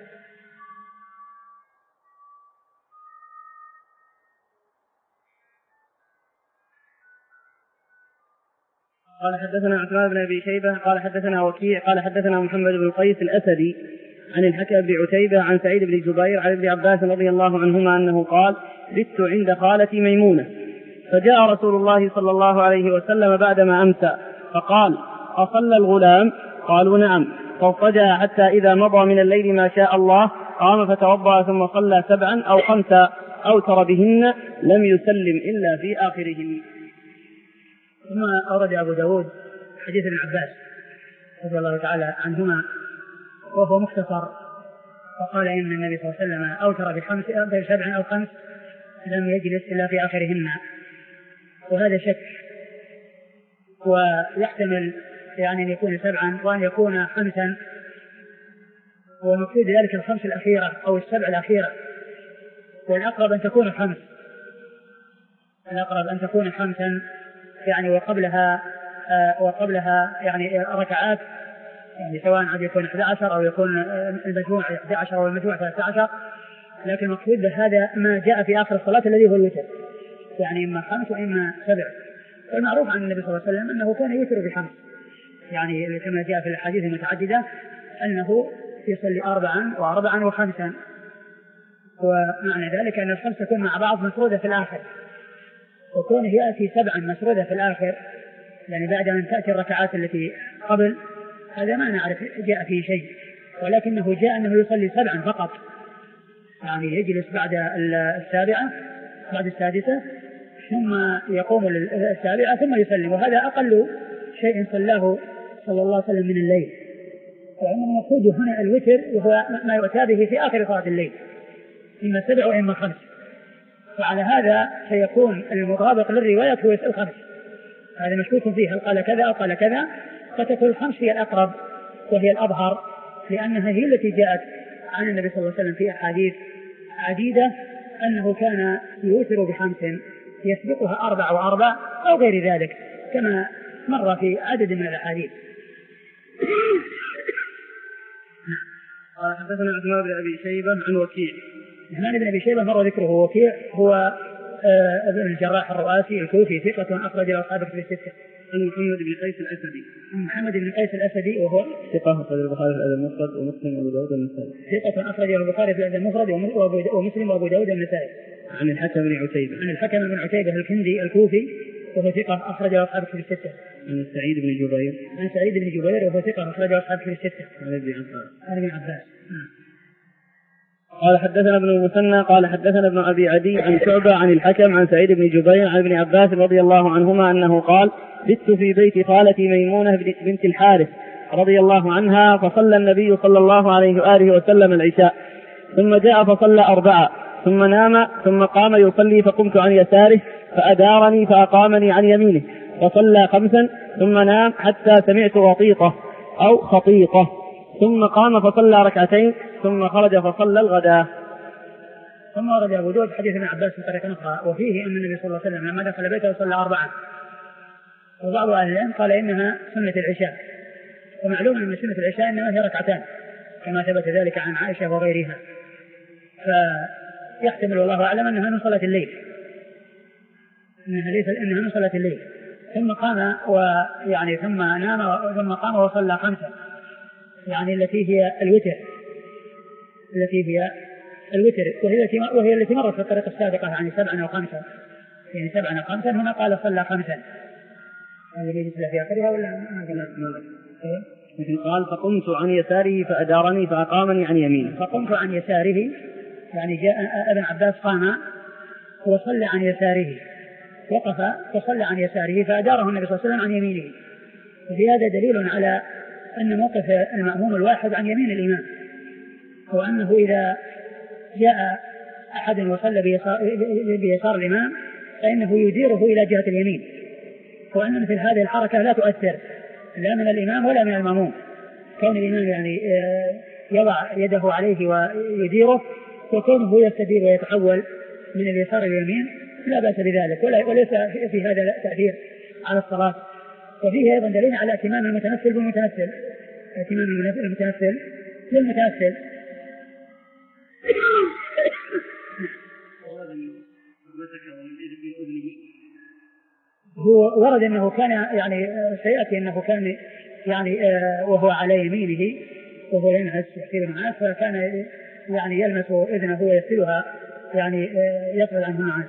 قال حدثنا عثمان بن أبي شيبة قال حدثنا وكيع قال حدثنا محمد بن قيس الأسدي عن الحكم بن عتيبة عن سعيد بن جبير عن ابن عباس رضي الله عنهما أنه قال بت عند خالتي ميمونة فجاء رسول الله صلى الله عليه وسلم بعدما أمسى فقال أصلى الغلام؟ قالوا نعم. فاضطجع حتى إذا مضى من الليل ما شاء الله قام فتوضأ ثم صلى سبعا أو خمسا أوتر بهن لم يسلم إلا في آخرهن. ثم أورد أبو داود حديث ابن عباس رضي الله تعالى عنهما وهو مختصر فقال إن النبي صلى الله عليه وسلم أوتر بخمس بسبع أو خمس لم يجلس إلا في آخرهن وهذا شك ويحتمل يعني أن يكون سبعا وأن يكون خمسا ومقصود ذلك الخمس الأخيرة أو السبع الأخيرة والأقرب أن تكون خمس الأقرب أن تكون خمسا يعني وقبلها آه وقبلها يعني ركعات يعني سواء عاد يكون أحد عشر أو يكون المجموع أحد عشر أو المجموع ثلاثة عشر، لكن المقصود بهذا ما جاء في آخر الصلاة الذي هو الوتر، يعني إما خمس وإما سبع. والمعروف عن النبي صلى الله عليه وسلم أنه كان يوتر بخمس، يعني كما جاء في الأحاديث المتعددة أنه يصلي أربعا وأربعا وخمسا، ومعنى ذلك أن الخمس تكون مع بعض مسرودة في الآخر، وكونه يأتي سبعا مسرودة في الآخر يعني بعد أن تأتي الركعات التي قبل، هذا ما نعرف جاء فيه شيء، ولكنه جاء أنه يصلي سبعا فقط، يعني يجلس بعد السابعة بعد السادسة ثم يقوم السابعة ثم يسلم، وهذا أقل شيء صلاه صلى الله عليه وسلم من الليل. وإنما المقصود هنا الوتر وهو ما يؤتى به في آخر صلاة الليل، إما سبع وإما خمس، وعلى هذا سيكون المطابق للرواية هو الخمس، هذا مشكوك فيه هل قال كذا أو قال كذا، فتكون الخمس هي الأقرب وهي الأظهر، لأنها هي التي جاءت عن النبي صلى الله عليه وسلم في أحاديث عديدة أنه كان يوتر بخمس يسبقها أربع وأربع أو غير ذلك كما مر في عدد من الأحاديث. قال حدثنا عثمان بن أبي شيبة عن وكيع. عثمان بن أبي شيبة مر ذكره. وكيع هو ابن الجراح الرؤاسي الكوفي ثقة أخرج له أصحاب الكتب الستة. عن محمد بن قيس الأسدي. محمد بن قيس الأسدي وهو ثقة أخرج البخاري في الأدب المفرد ومسلم وأبو داود والنسائي. ثقة أخرج البخاري في الأدب المفرد ومسلم وأبو داود والنسائي. عن الحكم بن عتيبة. عن الحكم بن عتيبة الكندي الكوفي وهو ثقة أخرج له أصحاب الكتب الستة. عن سعيد بن جبير. عن سعيد بن جبير وهو ثقة أخرج له أصحاب الكتب الستة. عن ابن عباس. عن ابن عباس. قال حدثنا ابن المثنى قال حدثنا ابن أبي عدي عن شعبة عن الحكم عن سعيد بن جبير عن ابن عباس رضي الله عنهما أنه قال: بت في بيت خالتي ميمونة بنت الحارث رضي الله عنها، فصلى النبي صلى الله عليه وآله وسلم العشاء، ثم جاء فصلى أربعة، ثم نام، ثم قام يصلي فقمت عن يساره فأدارني فأقامني عن يمينه، فصلى خمسا، ثم نام حتى سمعت وطيطة أو خطيطة، ثم قام فصلى ركعتين، ثم خرج فصلى الغداء. ثم ورد أبو داود حديث ابن عباس من طريق أخرى، وفيه أن النبي صلى الله عليه وسلم لما دخل بيته صلى أربعة، وبعض أهل العلم قال إنها سنة العشاء، ومعلوم أن سنة العشاء إنما هي ركعتان كما ثبت ذلك عن عائشة وغيرها، فيحتمل والله أعلم أنها من صلاة الليل، إنها ليس إنها من صلاة الليل. ثم قام ويعني ثم نام ثم قام وصلى خمسة، يعني التي هي الوتر التي هي الوتر وهي التي وهي التي مرت في الطريق السابقة عن سبعا أو خمسة، يعني سبعا أو خمسا، هنا قال صلى خمسا. هذه ليست في آخرها ولا ما قال؟ مثل قال: فقمت عن يساره فأدارني فأقامني عن يمينه. فقمت عن يساره يعني جاء ابن عباس قام وصلى عن يساره، وقف وصلى عن يساره فأداره النبي صلى الله عليه وسلم عن يمينه. وفي هذا دليل على أن موقف المأموم الواحد عن يمين الإمام، وأنه إذا جاء أحد وصلى بيسار, بيسار الإمام فإنه يديره إلى جهة اليمين، وأن مثل هذه الحركة لا تؤثر لا من الإمام ولا من المأموم، كون الإمام يعني يضع يده عليه ويديره، وكونه يستدير ويتحول من اليسار إلى اليمين لا بأس بذلك، وليس في هذا تأثير على الصلاة. وفيه أيضا دليل على اتمام المتنفل بالمتنفل، اتمام المتنفل بالمتنفل. هو ورد أنه كان يعني سيأتي أنه كان يعني وهو على يمينه وهو ينهز يحصل معاه، فكان يعني يلمس إذنه ويغسلها يعني يطرد عنه النعاس.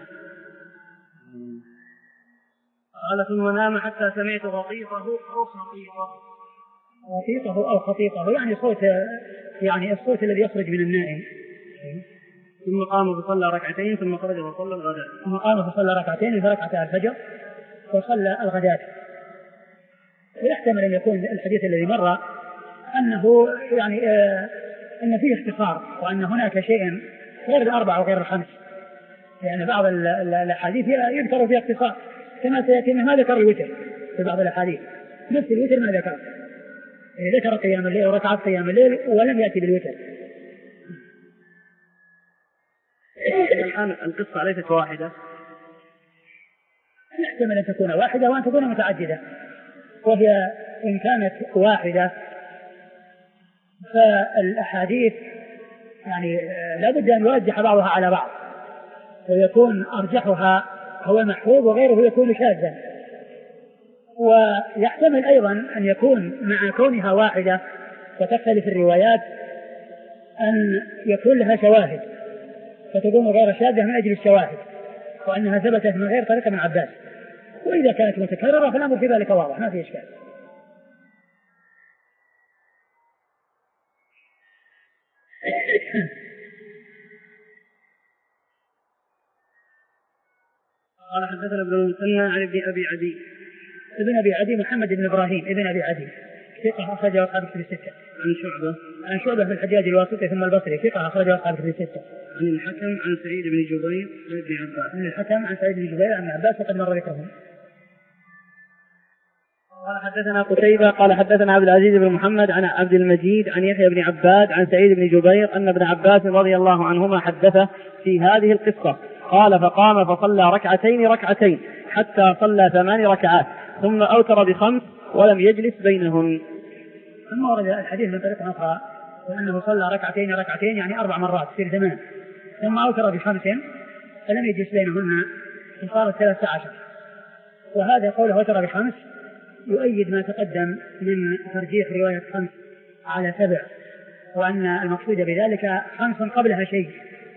قال: ثم نام حتى سمعت غطيطه أو خطيطه. غطيطه أو خطيطه يعني صوت يعني الصوت الذي يخرج من النائم. ثم قام فصلى ركعتين ثم خرج وصلى الغداء. ثم قام فصلى ركعتين فركعتا الفجر وصلى الغداء. ويحتمل أن يكون الحديث الذي مر أنه يعني آه أن فيه اختصار، وأن هناك شيء غير الأربع وغير الخمس، لأن يعني بعض الأحاديث يذكر فيها اختصار كما سيأتي ما ذكر الوتر في بعض الأحاديث، نفس الوتر ما ذكر، يعني ذكر قيام الليل وركعات قيام الليل ولم يأتي بالوتر. الآن القصة ليست واحدة، يحتمل أن تكون واحدة وأن تكون متعددة، وهي إن كانت واحدة فالأحاديث يعني لابد أن يرجح بعضها على بعض، ويكون أرجحها هو المحفوظ وغيره يكون شاذا. ويحتمل أيضا أن يكون مع كونها واحدة وتختلف الروايات أن يكون لها شواهد فتكون غير شاذة من أجل الشواهد، وأنها ثبتت من غير طريق ابن عباس. وإذا كانت متكررة فالأمر في ذلك واضح ما في إشكال. قال حدثنا ابن المثنى عن ابن أبي عدي. ابن أبي عدي محمد بن إبراهيم ابن أبي عدي ثقة أخرجه أصحاب الكتب الستة. عن شعبة عن شعبة في الحجاج الواسطي ثم البصري ثقة أخرجه أصحاب الكتب الستة. عن الحكم عن سعيد بن جبير عن ابن عباس. عن الحكم عن سعيد بن جبير عن عباس وقد مر ذكرهم. قال حدثنا قتيبة قال حدثنا عبد العزيز بن محمد عن عبد المجيد عن يحيى بن عباد عن سعيد بن جبير أن ابن عباس رضي الله عنهما حدثه في هذه القصة قال فقام فصلى ركعتين ركعتين حتى صلى ثمان ركعات ثم أوتر بخمس ولم يجلس بينهن. ثم ورد الحديث من طريق أخرى وأنه صلى ركعتين ركعتين يعني أربع مرات في ثمان ثم أوتر بخمس فلم يجلس بينهن فصارت ثلاثة عشر. وهذا قوله أوتر بخمس يؤيد ما تقدم من ترجيح رواية خمس على سبع، وأن المقصود بذلك خمس قبلها شيء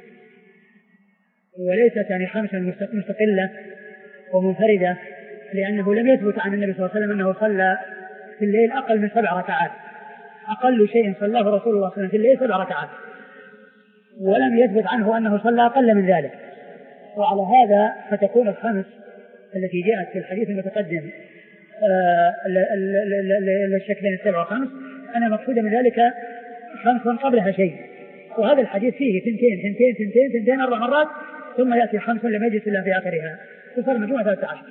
وليست يعني خمس مستقلة ومنفردة، لأنه لم يثبت عن النبي صلى الله عليه وسلم أنه صلى في الليل أقل من سبع ركعات. أقل شيء صلاه رسول الله صلى الله عليه وسلم في الليل سبع ركعات، ولم يثبت عنه أنه صلى أقل من ذلك. وعلى هذا فتكون الخمس التي جاءت في الحديث المتقدم الشك بين السبع وخمس أنا مقصود من ذلك خمس قبلها شيء. وهذا الحديث فيه ثنتين ثنتين ثنتين ثنتين أربع مرات ثم يأتي خمس لم يجلس إلا في آخرها تصير مجموعة ثلاثة عشر.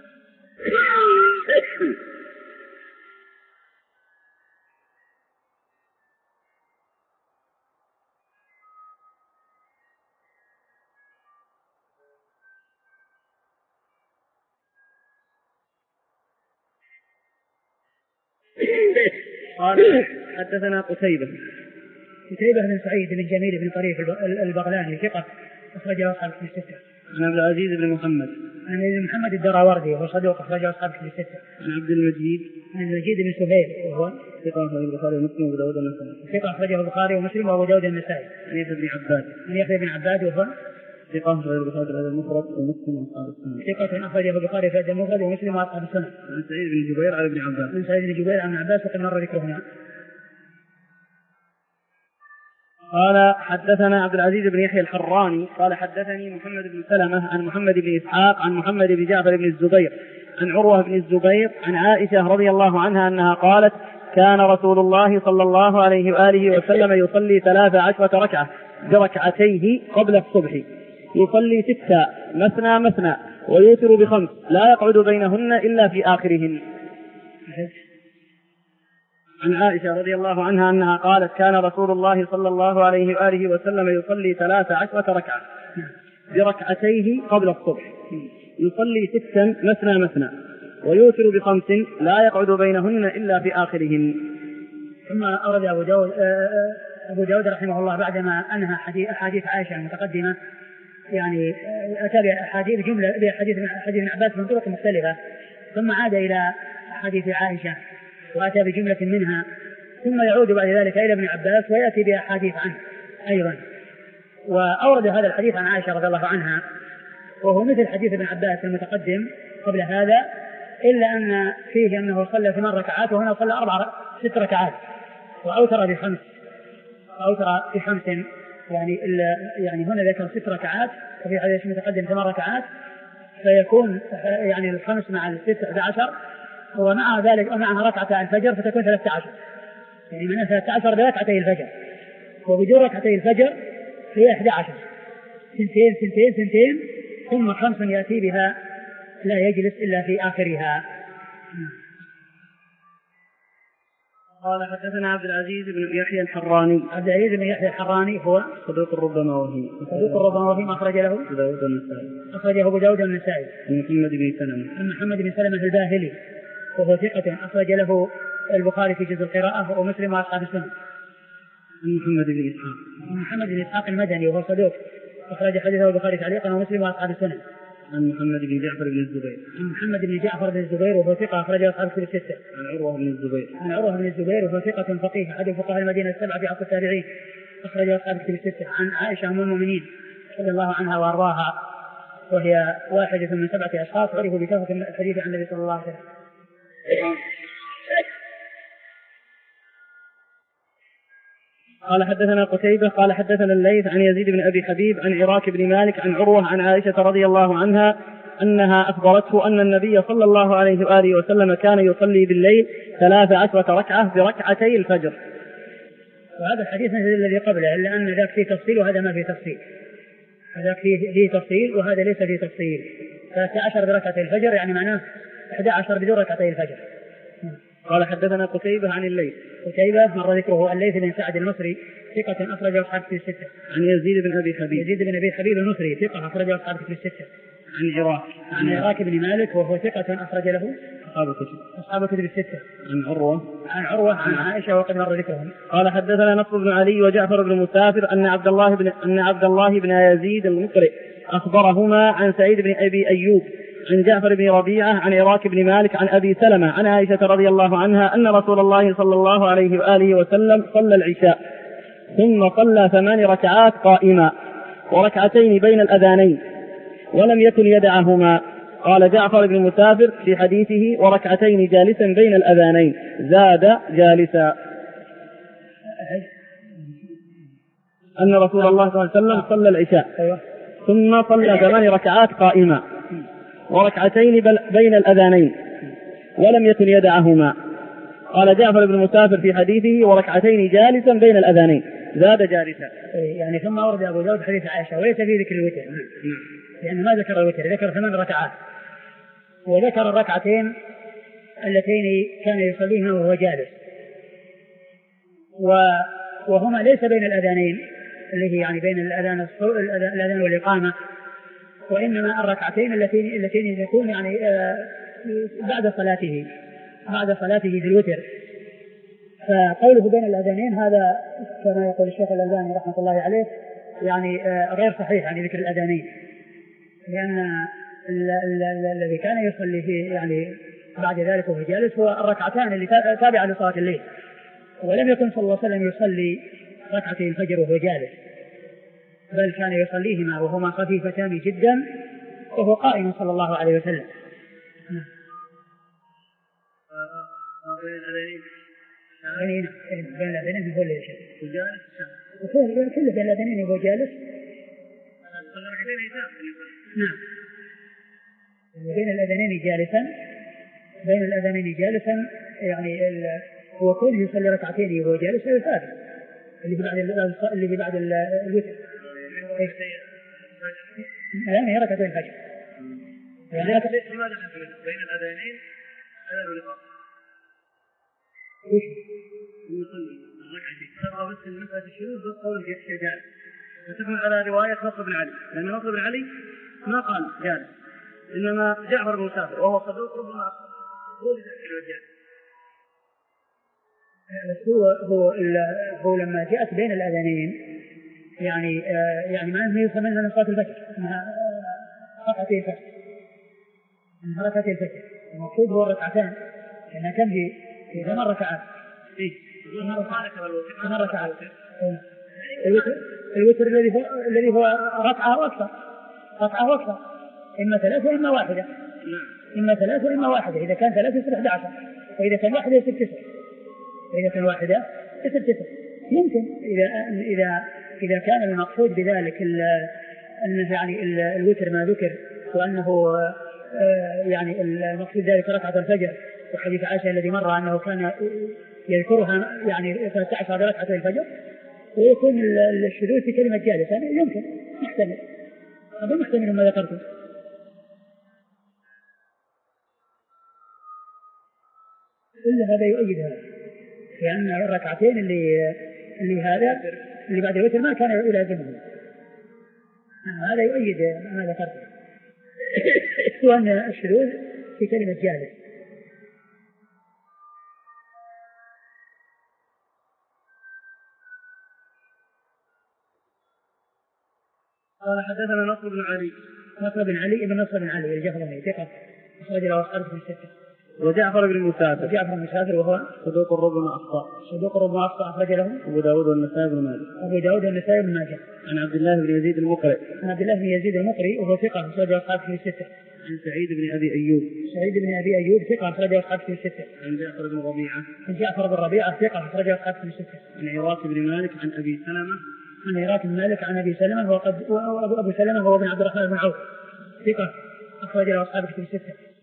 قال حدثنا قتيبة قتيبة بن سعيد بن جميل بن طريف البغلاني ثقة أخرجه أصحاب الكتب الستة. عن عبد العزيز بن محمد عن محمد الدراوردي وهو صدوق أخرجه أصحاب الكتب الستة. عن عبد المجيد عن المجيد بن سهيل وهو ثقة أخرجه البخاري ومسلم وأبو داود والنسائي. ثقة أخرجه البخاري ومسلم وأبو داود والنسائي. عن يحيى بن عباد عن يحيى بن عباد وهو ثقة أخرجه البخاري في المفرد ومسلم وأصحاب السنة. ثقة أخرجه البخاري في المفرد ومسلم وأصحاب السنة. عن سعيد بن جبير عن ابن عباس. عن سعيد بن جبير عن عباس وقد مر ذكره هنا. قال حدثنا عبد العزيز بن يحيى الحراني قال حدثني محمد بن سلمة عن محمد بن إسحاق عن محمد بن جعفر بن الزبير عن عروة بن الزبير عن عائشة رضي الله عنها أنها قالت كان رسول الله صلى الله عليه وآله وسلم يصلي ثلاث عشرة ركعة بركعتيه قبل الصبح يصلي ستة مثنى مثنى ويوتر بخمس لا يقعد بينهن إلا في آخرهن. عن عائشة رضي الله عنها أنها قالت كان رسول الله صلى الله عليه وآله وسلم يصلي ثلاث عشرة ركعة بركعتيه قبل الصبح يصلي ستا مثنى مثنى ويوتر بخمس لا يقعد بينهن إلا في آخرهن. ثم أورد أبو داود, أبو داود رحمه الله بعدما أنهى أحاديث عائشة المتقدمة يعني أتى بأحاديث جملة بأحاديث ابن عباس من طرق مختلفة ثم عاد إلى أحاديث عائشة وأتى بجملة منها ثم يعود بعد ذلك إلى ابن عباس ويأتي بأحاديث عنه أيضا. وأورد هذا الحديث عن عائشة رضي الله عنها وهو مثل حديث ابن عباس المتقدم قبل هذا إلا أن فيه أنه صلى ثمان ركعات وهنا صلى أربع ست ركعات وأوتر بخمس أوتر بخمس يعني يعني هنا ذكر ست ركعات وفي حديث المتقدم ثمان ركعات فيكون يعني الخمس مع الست أحد عشر ومع ذلك ومعها ركعة الفجر فتكون ثلاثة عشر يعني من ثلاثة عشر بركعتي الفجر وبدون ركعتي الفجر هي أحد عشر سنتين سنتين سنتين ثم خمس يأتي بها لا يجلس إلا في آخرها. قال حدثنا عبد العزيز بن يحيى الحراني. عبد العزيز بن يحيى الحراني هو صدوق ربما وهي صدوق ربما وهي أخرج له أبو داود والنسائي. أخرجه أبو داود والنسائي. عن محمد بن سلمة. عن محمد بن سلمة الباهلي وهو ثقة أخرج له البخاري في جزء القراءة ومسلم وأصحاب السنة. عن محمد بن إسحاق. محمد بن إسحاق المدني وهو صدوق أخرج حديثه البخاري تعليقا ومسلم وأصحاب السنن. عن محمد بن جعفر بن الزبير. عن محمد بن جعفر بن الزبير وهو ثقة أخرجه أصحاب الكتب الستة. عن عروة بن الزبير. عن عروة بن الزبير وهو ثقة فقيه أحد فقهاء المدينة السبعة في عصر التابعين أخرجه أصحاب الكتب الستة. عن عائشة أم المؤمنين رضي الله عنها وأرضاها وهي واحدة من سبعة أشخاص عرفوا بكثرة الحديث عن النبي صلى الله عليه وسلم. قال حدثنا قتيبة قال حدثنا الليث عن يزيد بن أبي حبيب عن عراك بن مالك عن عروة عن عائشة رضي الله عنها أنها أخبرته أن النبي صلى الله عليه وآله وسلم كان يصلي بالليل ثلاث عشرة ركعة بركعتي الفجر. وهذا الحديث مثل الذي قبله إلا أن ذاك فيه تفصيل وهذا ما فيه تفصيل. هذاك فيه, فيه تفصيل وهذا ليس فيه تفصيل. ثلاث عشر بركعتي الفجر يعني معناه أحد عشر بدون ركعتي الفجر. قال حدثنا قتيبة عن الليث. قتيبة مر ذكره الليث بن سعد المصري ثقة أخرج أصحاب الكتب الستة. عن يزيد بن أبي حبيب. يزيد بن أبي حبيب المصري ثقة أخرج أصحاب الكتب الستة. عن عراك. عن عراك بن مالك وهو ثقة أخرج له أصحاب الكتب. أصحاب الكتب الستة. عن عروة. عن عروة عن عائشة وقد مر ذكرهم. قال حدثنا نصر بن علي وجعفر بن مسافر أن عبد الله بن أن عبد الله بن يزيد المقرئ أخبرهما عن سعيد بن أبي أيوب عن جعفر بن ربيعة عن عراك بن مالك عن أبي سلمة عن عائشة رضي الله عنها أن رسول الله صلى الله عليه وآله وسلم صلى العشاء ثم صلى ثمان ركعات قائما وركعتين بين الأذانين ولم يكن يدعهما. قال جعفر بن مسافر في حديثه وركعتين جالسا بين الأذانين زاد جالسا. أن رسول الله صلى الله عليه وسلم صلى العشاء ثم صلى ثمان ركعات قائما وركعتين بين الأذانين ولم يكن يدعهما. قال جعفر بن مسافر في حديثه وركعتين جالسا بين الأذانين زاد جالسا. يعني ثم ورد أبو داود حديث عائشة وليس فيه ذكر الوتر لأنه ما ذكر الوتر ذكر ثمان ركعات وذكر الركعتين اللتين كان يصليهما وهو جالس وهما ليس بين الأذانين اللي هي يعني بين الأذان الأذان والإقامة وإنما الركعتين اللتين اللتين يكون يعني بعد صلاته بعد صلاته في الوتر. فقوله بين الأذانين هذا كما يقول الشيخ الألباني رحمة الله عليه يعني غير صحيح يعني ذكر الأذانين لأن الذي كان يصلي فيه يعني بعد ذلك وهو جالس هو الركعتان اللي تابعة لصلاة الليل ولم يكن صلى الله عليه وسلم يصلي ركعتي الفجر وهو جالس بل كان يصليهما وهما خفيفتان جدا وهو قائم صلى الله عليه وسلم. بين بين الأذانين هو اللي يشهد وجالس كله بين الأذانين هو جالس. نعم بين الأذانين جالسا بين الأذانين جالسا يعني هو كله يصلي ركعتين وهو جالس هذا ثابت اللي بعد اللي بعد الوتر لا هي ركعتين الفجر. لماذا بين الأذانين هذا الوقت وش يصلي الركعتين ترى بس المسألة الشروط بس قول جالس وتكمل على رواية نصر بن علي لأن نصر بن علي ما قال جالس إنما جعفر بن مسافر وهو صدوق ربما هو لذلك الوجه. هو هو هو لما جاءت بين الأذانين يعني آه يعني ما هي يسمى من صلاة الفجر ركعتين الفجر من ركعتين الفجر المقصود هو الركعتان لأنها كم في في ثمان ركعات إيه ثمان ركعات الوتر الوتر الذي هو الذي هو ركعة وأكثر ركعة وأكثر إما ثلاثة وإما واحدة إما ثلاثة وإما واحدة إذا كان ثلاثة يصير أحد عشر وإذا كان واحدة يصير تسعة وإذا كان واحدة يصير تسعة. يمكن إذا إذا إذا كان المقصود بذلك أن يعني الوتر ما ذكر وأنه يعني المقصود ذلك ركعة الفجر وحديث عائشة الذي مر أنه كان يذكرها يعني ثلاثة عشر ركعة الفجر ويكون الشذوذ في كلمة جالس يعني يمكن محتمل هذا محتمل ما ذكرته. كل هذا يؤيد هذا لأن الركعتين اللي اللي هذا اللي بعد الوتر ما كان يلازمه هذا يؤيد ما ذكرته وأن الشذوذ في كلمة جالس. قال حدثنا نصر بن علي نصر بن علي ابن نصر بن علي الجهضمي ثقة أخرج له أصحاب في الستة. وجعفر بن مسافر وجعفر بن مسافر وهو صدوق ربما أخطأ صدوق ربما أخطأ أخرج له أبو داود والنسائي بن ماجه أبو داود والنسائي بن ماجه. عن عبد الله بن يزيد المقرئ عن عبد الله بن يزيد المقرئ وهو ثقة أخرج له أصحاب في الستة. عن سعيد بن أبي أيوب سعيد بن أبي أيوب ثقة أخرج له أصحاب في الستة. عن جعفر بن ربيعة عن جعفر بن ربيعة ثقة أخرج له أصحاب في الستة. عن عراك بن مالك عن أبي سلمة عن عراك بن مالك عن أبي سلمة وقد أبو سلمة هو ابن عبد الرحمن بن عوف ثقة أخرج له أصحاب في الستة.